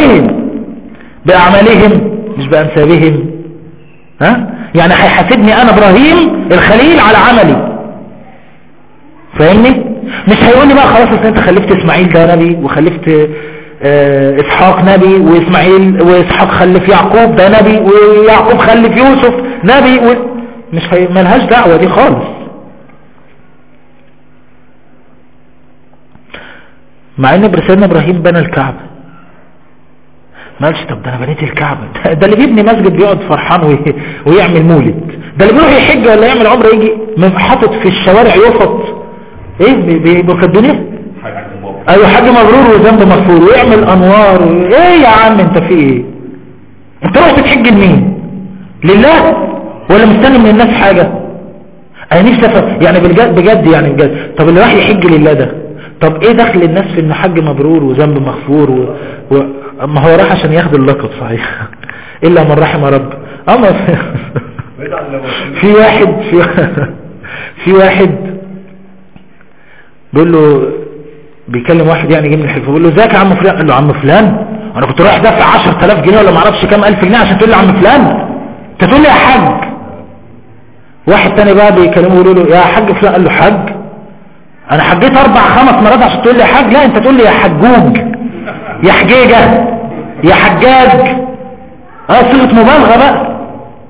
بأعمالهم مش بأنسابهم. يعني هيحاسبني أنا إبراهيم الخليل على عملي، فاهمني؟ مش هيقول لي بقى خلاص انت خلفت اسماعيل ده نبي، وخلفت اسحاق نبي، واسماعيل واسحاق خلف يعقوب ده نبي، ويعقوب خلف يوسف نبي مش ملهاش دعوة دي خالص. مع ان سيدنا ابراهيم بنى الكعبة، ما قالش طب ده انا بنيت الكعبة، ده اللي بيبني مسجد بيقعد فرحان ويعمل مولد، ده اللي بيروح يحج ولا يعمل عمره يجي حاطط في الشوارع يفط ايه بيبقى الدنيا ايوه حج مبرور وذنب مغفور ويعمل انوار ايه يا عم انت في ايه؟ انت رحت تحج لمين؟ لله ولا مستني من الناس حاجة؟ انا نفسي يعني بجد يعني بجد. طب اللي راح يحج لله ده طب ايه دخل الناس في ان حج مبرور وذنب مغفور ما هو راح عشان ياخد اللقب صحيح الا من رحم رب. اما في واحد بيقول له بيكلم واحد يعني جاي من الحلفة بيقول له ازيك يا عم فلان؟ قال له عم فلان انا كنت رايح دافع 10,000 جنيه ولا ما اعرفش كام الف جنيه عشان تقول لي عم فلان، انت تقول لي يا حاج. واحد تاني بقى بيكلمه يقول له يا حاج فلان، قال له حاج انا حجيت 4-5 مرات عشان تقول لي يا حاج؟ لا انت تقول لي يا حجوج يا حجيجة يا حجاج، صيغة مبالغة بقى.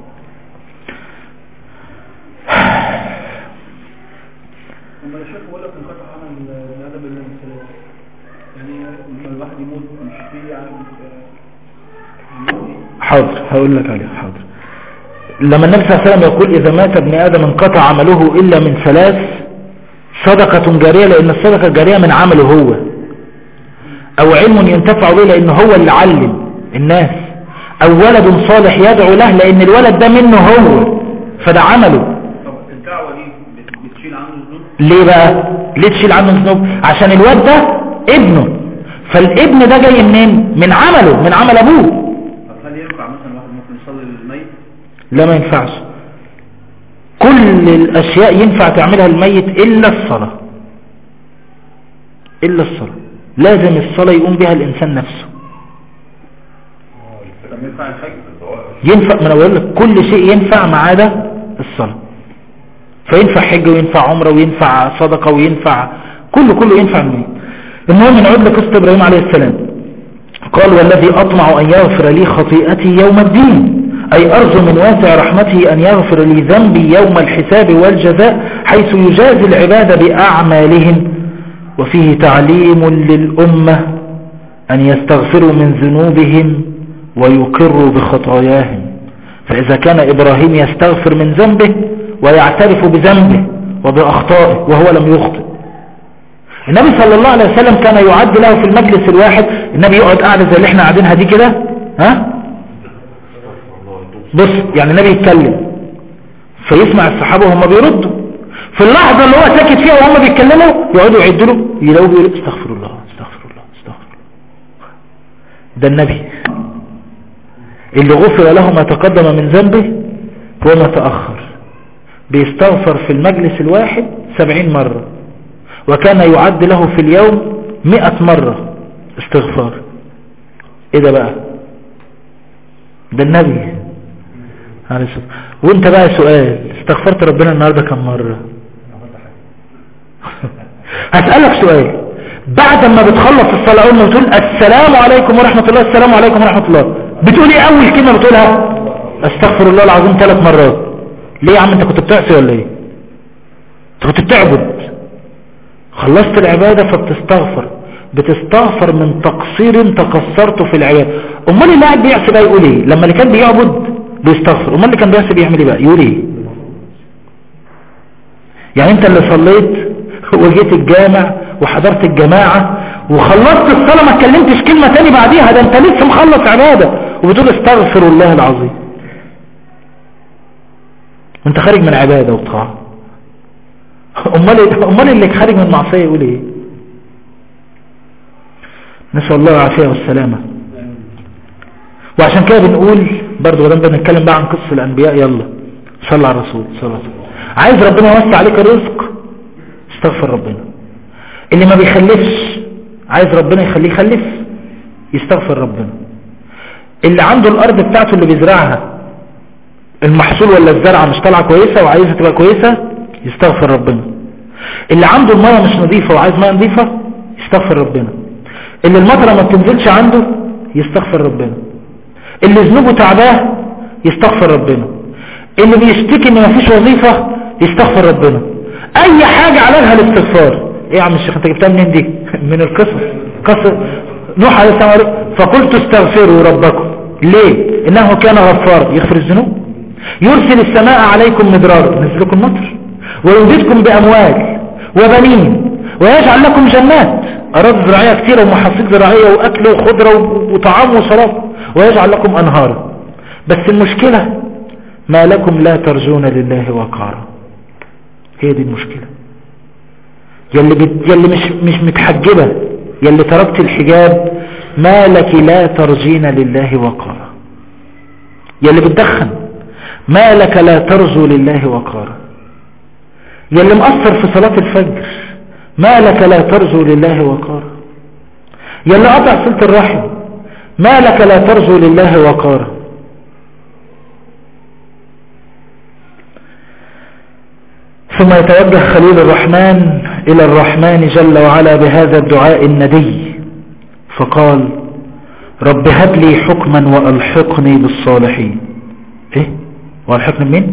حاضر هقول لك عليه حاضر. لما النبي صلى الله عليه وسلم يقول إذا مات ابن آدم انقطع عمله إلا من 3 صدقة جارية، لأن الصدقة الجارية من عمله هو، أو علم ينتفع به لأنه هو اللي علم الناس، أو ولد صالح يدعو له لأن الولد ده منه هو فده عمله. طب الدعوة دي بتشيل عنه ذنوب؟ ليه بقى؟ ليه تشيل عنه ذنوب؟ عشان الولد ده ابنه، فالابن ده جاي منين؟ من عمله، من عمل أبوه. هل ينفع مثلا واحد ممكن يصلي للميت؟ لا ما ينفعش. كل الأشياء ينفع تعملها الميت إلا الصلاة، إلا الصلاة. لازم الصلاة يقوم بها الإنسان نفسه. ينفع، ما أنا بقول لك كل شيء ينفع ما عدا الصلاة. فينفع حج وينفع عمره وينفع صدقة وينفع كله ينفع الميت. المهم نعود لقصة إبراهيم عليه السلام. قال والذي أطمع أن يغفر لي خطيئتي يوم الدين، أي أرجو من واسع رحمته أن يغفر لي ذنبي يوم الحساب والجزاء حيث يجازي العباد بأعمالهم. وفيه تعليم للأمة أن يستغفروا من ذنوبهم ويقروا بخطاياهم. فإذا كان إبراهيم يستغفر من ذنبه ويعترف بذنبه وبأخطائه وهو لم يخطئ، النبي صلى الله عليه وسلم كان يعد له في المجلس الواحد، النبي يقعد قاعدة زي اللي احنا قاعدينها دي كده، بص يعني النبي يتكلم فيسمع الصحابة وهم بيردوا، في اللحظة اللي هو ساكت فيها وهم بيتكلموا يقعدوا يعدوا له يلاقوه بيقول استغفر الله استغفر الله استغفر الله. ده النبي اللي غفر له ما تقدم من ذنبه وما تأخر، بيستغفر في المجلس الواحد 70 مرة، وكان يعد له في اليوم 100 مرة استغفار. ايه ده بقى؟ ده النبي. وانت بقى سؤال، استغفرت ربنا النهاردة كم مرة؟ هسألك سؤال، بعد ما بتخلص الصلاة اول ما بتقول السلام عليكم ورحمة الله السلام عليكم ورحمة الله، بتقول ايه اول كلمة بتقولها؟ استغفر الله العظيم 3 مرات. ليه يا عم انت كنت بتعصي ولا ايه؟ انت كنت بتعبد، خلصت العبادة فبتستغفر، بتستغفر من تقصير انت قصرته في العبادة. امال اللي قاعد بيعصي بقى يقول ايه؟ لما اللي كان بيعبد بيستغفر، امال اللي كان بيعصي بيعمل ايه بقى؟ يقول ايه؟ يعني انت اللي صليت وجيت الجامع وحضرت الجماعة وخلصت الصلاة ما اتكلمتش كلمة تاني بعديها، ده انت لسه مخلص عبادة وبتقول استغفر الله العظيم وانت خارج من عبادة وطاعة. امال اللي خارج من معصية يقول ايه؟ نسأل الله العافية والسلامة. وعشان كده بنقول برضو بدل بنتكلم بقى عن قصة الانبياء، يلا صلى على الرسول صلى الله عليه وسلم. عايز ربنا يوسع عليك الرزق، استغفر ربنا. اللي ما بيخلفش عايز ربنا يخليه يخلف، يستغفر ربنا. اللي عنده الارض بتاعته اللي بيزرعها المحصول ولا الزرعة مش طالعة كويسة وعايزها تبقى كويسة، يستغفر ربنا. اللي عنده المية مش نظيفة وعايز مية نظيفة، يستغفر ربنا. اللي المطرة ما بتنزلش عنده، يستغفر ربنا. اللي ذنوبه تعباه، يستغفر ربنا. اللي بيشتكي ان مفيش وظيفة، يستغفر ربنا. اي حاجة علاجها الاستغفار. ايه يا عم الشيخ انت جبتها منين دي؟ من القصص. قصة نوح عليه السلام فقلت استغفروا ربكم. ليه؟ انه كان غفار يغفر الذنوب، يرسل السماء عليكم مدرارا نزل لكم مطر، ويمددكم باموال وبنين، ويجعل لكم جنات اراضي زراعيه كثيره ومحاصيل زراعيه واكل وخضره وطعام وشراب، ويجعل لكم انهارا. بس المشكله ما لكم لا ترجون لله وقارا. هي دي المشكله. يلي مش متحجبه، يلي تركت الحجاب، ما لك لا ترجين لله وقارا. يلي بتدخن، ما لك لا ترجو لله وقارا. يلي مقصر في صلاة الفجر، ما لك لا ترجو لله وقارا. يلي قطع صلة الرحم، ما لك لا ترجو لله وقارا. ثم يتوجه خليل الرحمن إلى الرحمن جل وعلا بهذا الدعاء الندي، فقال رب هب لي حكما وألحقني بالصالحين. ايه وألحقني بمين؟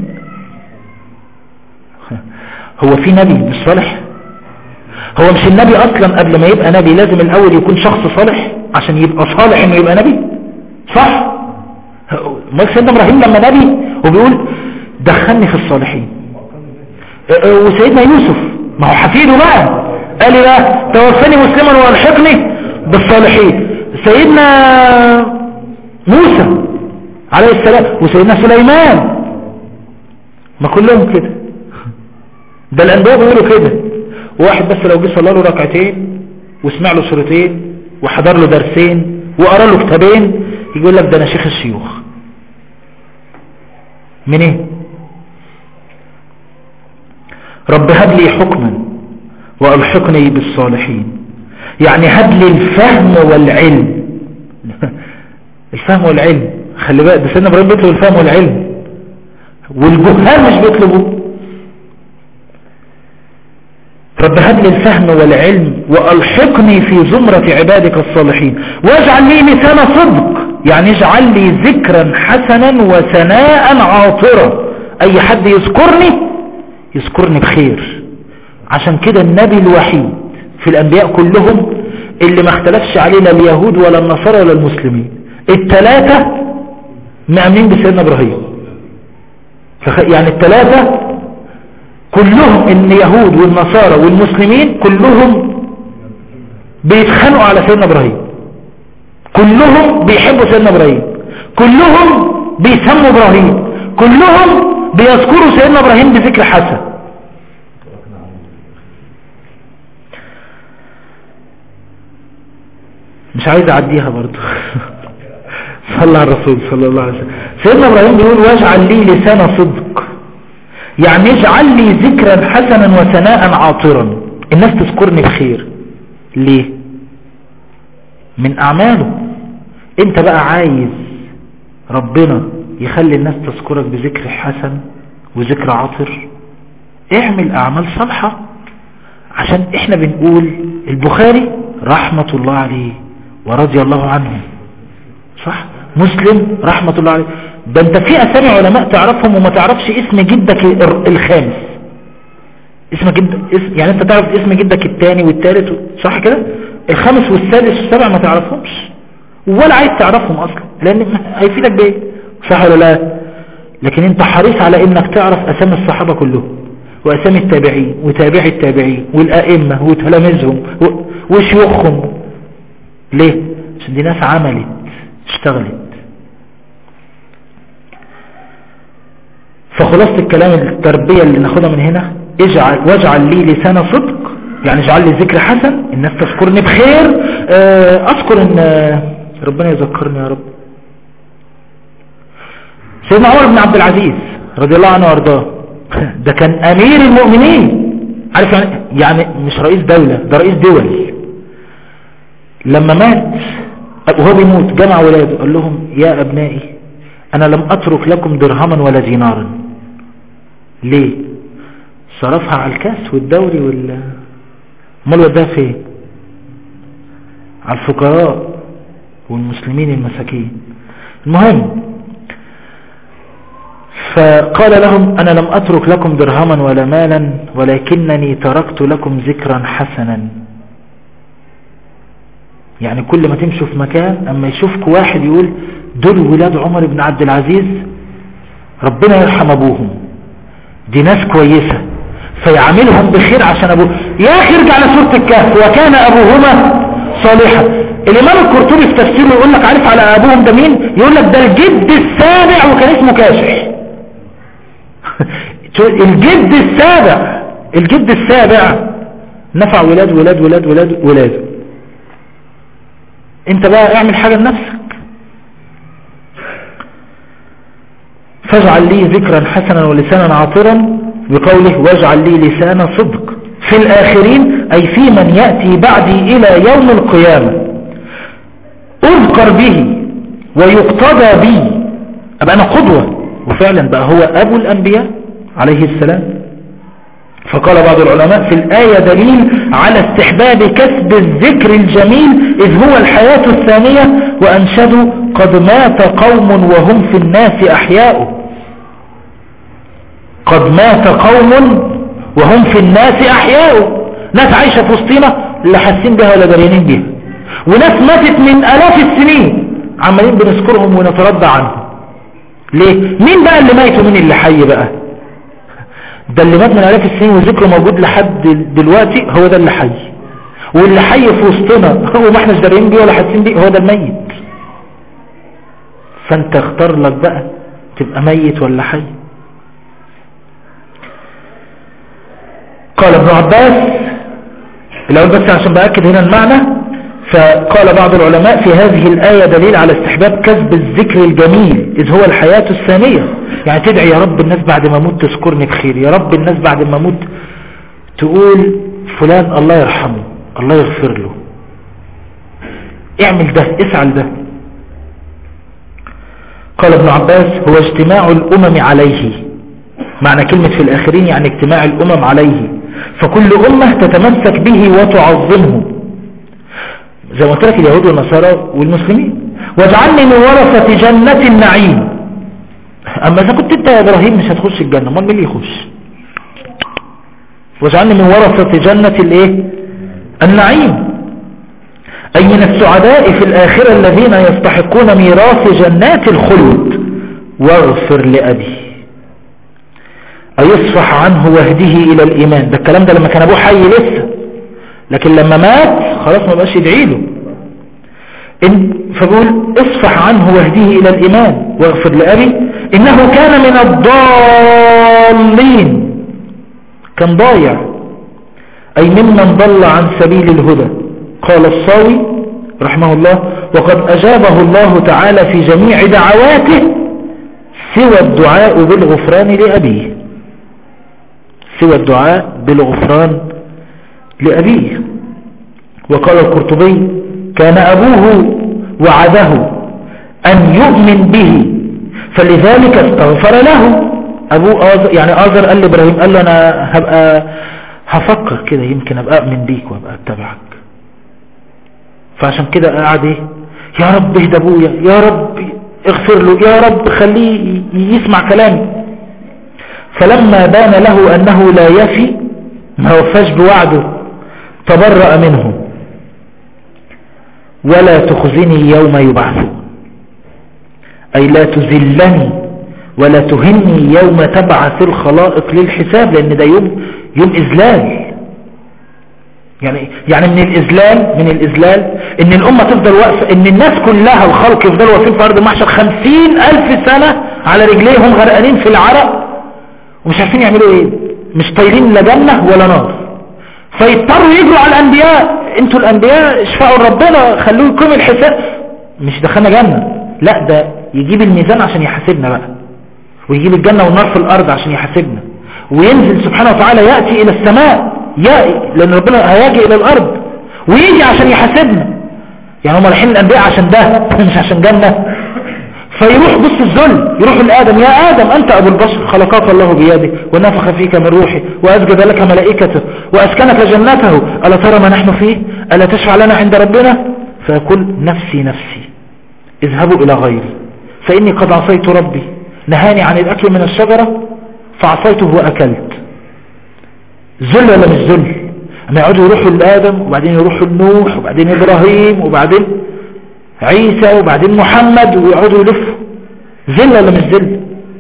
هو في نبي مش صالح؟ هو مش النبي اصلا قبل ما يبقى نبي لازم الاول يكون شخص صالح عشان يبقى صالح انه يبقى نبي؟ صح؟ ما سيدنا ابراهيم لما نبي وبيقول دخلني في الصالحين. وسيدنا يوسف ما هو حفيده بقى قال لي بقى توفني مسلما والحقني بالصالحين. سيدنا موسى عليه السلام وسيدنا سليمان ما كلهم كده. ده الانبياء بيقولوا كده. واحد بس لو جه صلى له ركعتين وسمع له سورتين وحضر له درسين وقرا له كتابين يقول لك ده انا شيخ الشيوخ. من ايه؟ رب هب لي حكما والحقني بالصالحين، يعني هب لي الفهم والعلم. الفهم والعلم خلي بالك ده سيدنا ابراهيم بيطلب الفهم والعلم والجهال مش بيطلبوا. رب هب لي الفهم والعلم والحقني في زمرة عبادك الصالحين واجعل لي لسان صدق، يعني اجعل لي ذكرا حسنا وثناء عاطرا. اي حد يذكرني بخير. عشان كده النبي الوحيد في الانبياء كلهم اللي ما اختلفش عليه لا اليهود ولا النصارى ولا المسلمين، الثلاثة مؤمنين بسيدنا ابراهيم. يعني الثلاثة كلهم ان يهود والنصارى والمسلمين كلهم بيتخانقوا على سيدنا ابراهيم، كلهم بيحبوا سيدنا ابراهيم، كلهم بيسموا ابراهيم، كلهم بيذكروا سيدنا ابراهيم بذكر حسن. مش عايز اعديها برضو. صلى على الرسول صلى الله عليه وسلم. سيدنا ابراهيم بيقول واجعل لي لسان صدق، يعني اجعل لي ذكرا حسنا وثناء عاطرا، الناس تذكرني بخير. ليه؟ من اعماله. انت بقى عايز ربنا يخلي الناس تذكرك بذكر حسن وذكر عاطر، اعمل اعمال صالحة. عشان احنا بنقول البخاري رحمة الله عليه ورضي الله عنه، صح؟ مسلم رحمة الله عليه. ده انت في اسامي علماء تعرفهم وما تعرفش اسم جدك الخامس. اسم جدك يعني انت تعرف اسم جدك الثاني والثالث، صح كده؟ الخامس والسادس والسابع ما تعرفهمش ولا عايز تعرفهم اصلا، لان هيفيدك بايه؟ صح ولا لا؟ لكن انت حريص على انك تعرف اسامي الصحابة كلهم واسامي التابعين وتابعي التابعين والائمة وتلاميذهم وشيوخهم. ليه؟ عشان دي ناس عملت اشتغلت. فخلاصة الكلام التربية اللي ناخدها من هنا واجعل لي لسان صدق، يعني اجعل لي ذكر حسن، الناس تذكرني بخير. اذكر ان ربنا يذكرني يا رب. سيدنا عمر بن عبد العزيز رضي الله عنه وارضاه ده كان امير المؤمنين، عارف يعني مش رئيس دولة، ده رئيس دول. لما مات وهو بيموت جمع ولاده قال لهم يا ابنائي انا لم اترك لكم درهما ولا دينارا. ليه؟ صرفها على الكاس والدوري امال وداها فين؟ على الفقراء والمسلمين المساكين. المهم فقال لهم انا لم اترك لكم درهما ولا مالا ولكنني تركت لكم ذكرا حسنا. يعني كل ما تمشوا في مكان اما يشوفك واحد يقول دول ولاد عمر بن عبد العزيز ربنا يرحم ابوهم، دي ناس كويسة، فيعاملهم بخير عشان ابوه. يا اخي ارجع لسورة الكهف وكان ابوهما صالحا. الامام القرطبي في تفسيره يقول لك عارف على ابوهم ده مين؟ يقول لك ده الجد السابع وكان اسمه كاشح. الجد السابع نفع ولاده. انت بقى اعمل حاجة لنفسك. فاجعل لي ذكرا حسنا ولسانا عاطرا بقوله واجعل لي لسان صدق في الآخرين أي في من يأتي بعدي إلى يوم القيامة أذكر به ويقتدى بي، أبقى أنا قدوة. وفعلا بقى هو أبو الأنبياء عليه السلام. فقال بعض العلماء في الآية دليل على استحباب كسب الذكر الجميل إذ هو الحياة الثانية. وأنشدوا قد مات قوم وهم في الناس أحياء. قد مات قوم وهم في الناس أحياء. ناس عايشة في وسطنا لا حاسين بها ولا داريين بها، وناس ماتت من آلاف السنين عمالين بنذكرهم ونترضى عنهم. ليه؟ مين بقى اللي ميت ومين اللي حي بقى؟ ده اللي مات من آلاف السنين وذكره موجود لحد دلوقتي هو ده اللي حي، واللي حي في وسطنا هو ما احناش داريين بيه ولا حاسين بيه هو ده الميت. فانت اختار لك بقى تبقى ميت ولا حي. قال ابن عباس الأول بس عشان بأكد هنا المعنى. فقال بعض العلماء في هذه الآية دليل على استحباب كسب الذكر الجميل إذ هو الحياة الثانية. يعني تدعي يا رب الناس بعد ما موت تذكرني بخير، يا رب الناس بعد ما موت تقول فلان الله يرحمه الله يغفر له. اعمل ده، اسعى ده. قال ابن عباس هو اجتماع الأمم عليه. معنى كلمة في الآخرين يعني اجتماع الأمم عليه، فكل أمة تتمسك به وتعظمه زي ما قلت لك اليهود والنصارى والمسلمين. واجعلني من ورثة جنة النعيم. أما إذا كنت أنت يا إبراهيم مش هتخش الجنة، امال مين اللي يخش؟ واجعلني من ورثة جنة النعيم أي من السعداء في الآخرة الذين يستحقون ميراث جنات الخلد. واغفر لأبي أي يصفح عنه واهده إلى الإيمان. ده الكلام ده لما كان أبوه حي لسه، لكن لما مات خلاص ما بقاش يدعي له. فقول اصفح عنه واهده إلى الإيمان واغفر لأبي إنه كان من الضالين، كان ضايع أي ممن ضل عن سبيل الهدى. قال الصاوي رحمه الله وقد أجابه الله تعالى في جميع دعواته سوى الدعاء بالغفران لأبيه، سوى الدعاء بالغفران لأبيه. وقال القرطبي كان أبوه وعده أن يؤمن به فلذلك استغفر له. أبوه يعني آزر قال لإبراهيم قال له أنا هفكر كده يمكن أبقى أؤمن بيك وأبقى أتبعك. فعشان كده قاعد يا رب اهدى أبويا، يا رب اغفر له، يا رب خليه يسمع كلامي. فلما بان له أنه لا يفي ما وفاش بوعده تبرأ منه ولا تخزني يوم يبعثون أي لا تذلني ولا تهني يوم تبعث الخلائق للحساب، لأن ده يوم إذلال. يعني من الإذلال إن الأمة تفضل واقفة، إن الناس كلها الخلق يفضلوا واقفين في أرض المحشر 50,000 سنة على رجليهم غرقانين في العرق ومش عارفين يعملوا إيه، مش طايرين لا جنة ولا نار، فيضطروا يجروا على الأنبياء. انتوا الأنبياء اشفعوا ربنا خلوه يقوم الحساب، مش دخلنا جنة، لا ده يجيب الميزان عشان يحاسبنا بقى، ويجيب الجنة والنار في الأرض عشان يحاسبنا، وينزل سبحانه وتعالى يأتي إلى السماء، لأن ربنا هيجي إلى الأرض ويجي عشان يحاسبنا. يعني هم رايحين الأنبياء عشان ده مش عشان جنة. فيروح بص الذل، يروح لآدم: يا آدم أنت أبو البشر، خلقك الله بيده ونفخ فيك من روحه وأسجد لك ملائكته وأسكنك جنته، ألا ترى ما نحن فيه؟ ألا تشفع لنا عند ربنا؟ فيقول: نفسي نفسي، اذهبوا إلى غيري فإني قد عصيت ربي، نهاني عن الأكل من الشجرة فعصيته وأكلت. ذل ولا مش ذل؟ أما يقعدوا يروحوا لآدم وبعدين يروحوا لنوح وبعدين إبراهيم وبعدين عيسى وبعدين محمد ويقعدوا يلفوا. ذل ولا مش ذل؟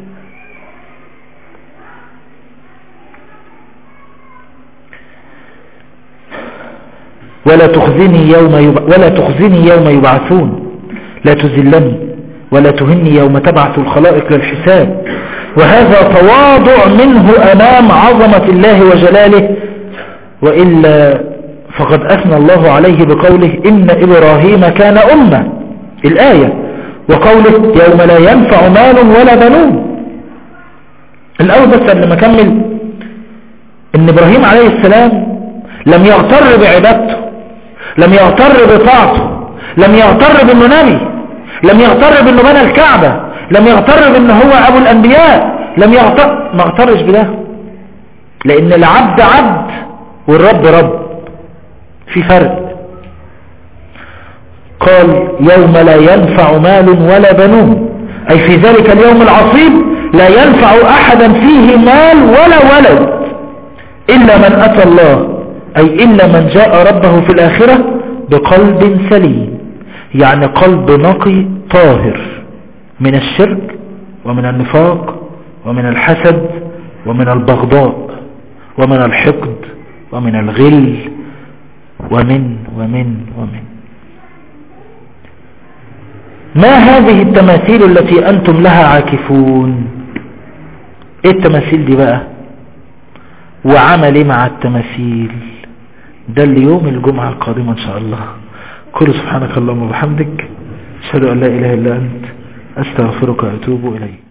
ولا تخزني يوم يبعثون، لا تذلني ولا تهني يوم تبعث الخلائق للحساب. وهذا تواضع منه أمام عظمة الله وجلاله، وإلا فقد أثنى الله عليه بقوله: إن إبراهيم كان أمة، الآية، وقوله: يوم لا ينفع مال ولا بنون. الأول بس قبل ما أكمل، إن إبراهيم عليه السلام لم يغتر بعبادته، لم يغتر بطاعته، لم يغتر بأنه نبي، لم يغتر بأنه بنى الكعبة، لم يغتر بأنه هو أبو الأنبياء، ما اغترش بده، لأن العبد عبد والرب رب، في فرق. قال: يوم لا ينفع مال ولا بنون، أي في ذلك اليوم العصيب لا ينفع أحدا فيه مال ولا ولد إلا من أتى الله، أي إلا من جاء ربه في الآخرة بقلب سليم، يعني قلب نقي طاهر من الشرك ومن النفاق ومن الحسد ومن البغضاء ومن الحقد ومن الغل ومن. ما هذه التماثيل التي أنتم لها عاكفون؟ ايه التماثيل دي بقى؟ وعملي مع التماثيل ده اليوم الجمعة القادمة إن شاء الله. كل سبحانك اللهم وبحمدك، أشهد أن لا إله إلا أنت، أستغفرك وأتوب إليك.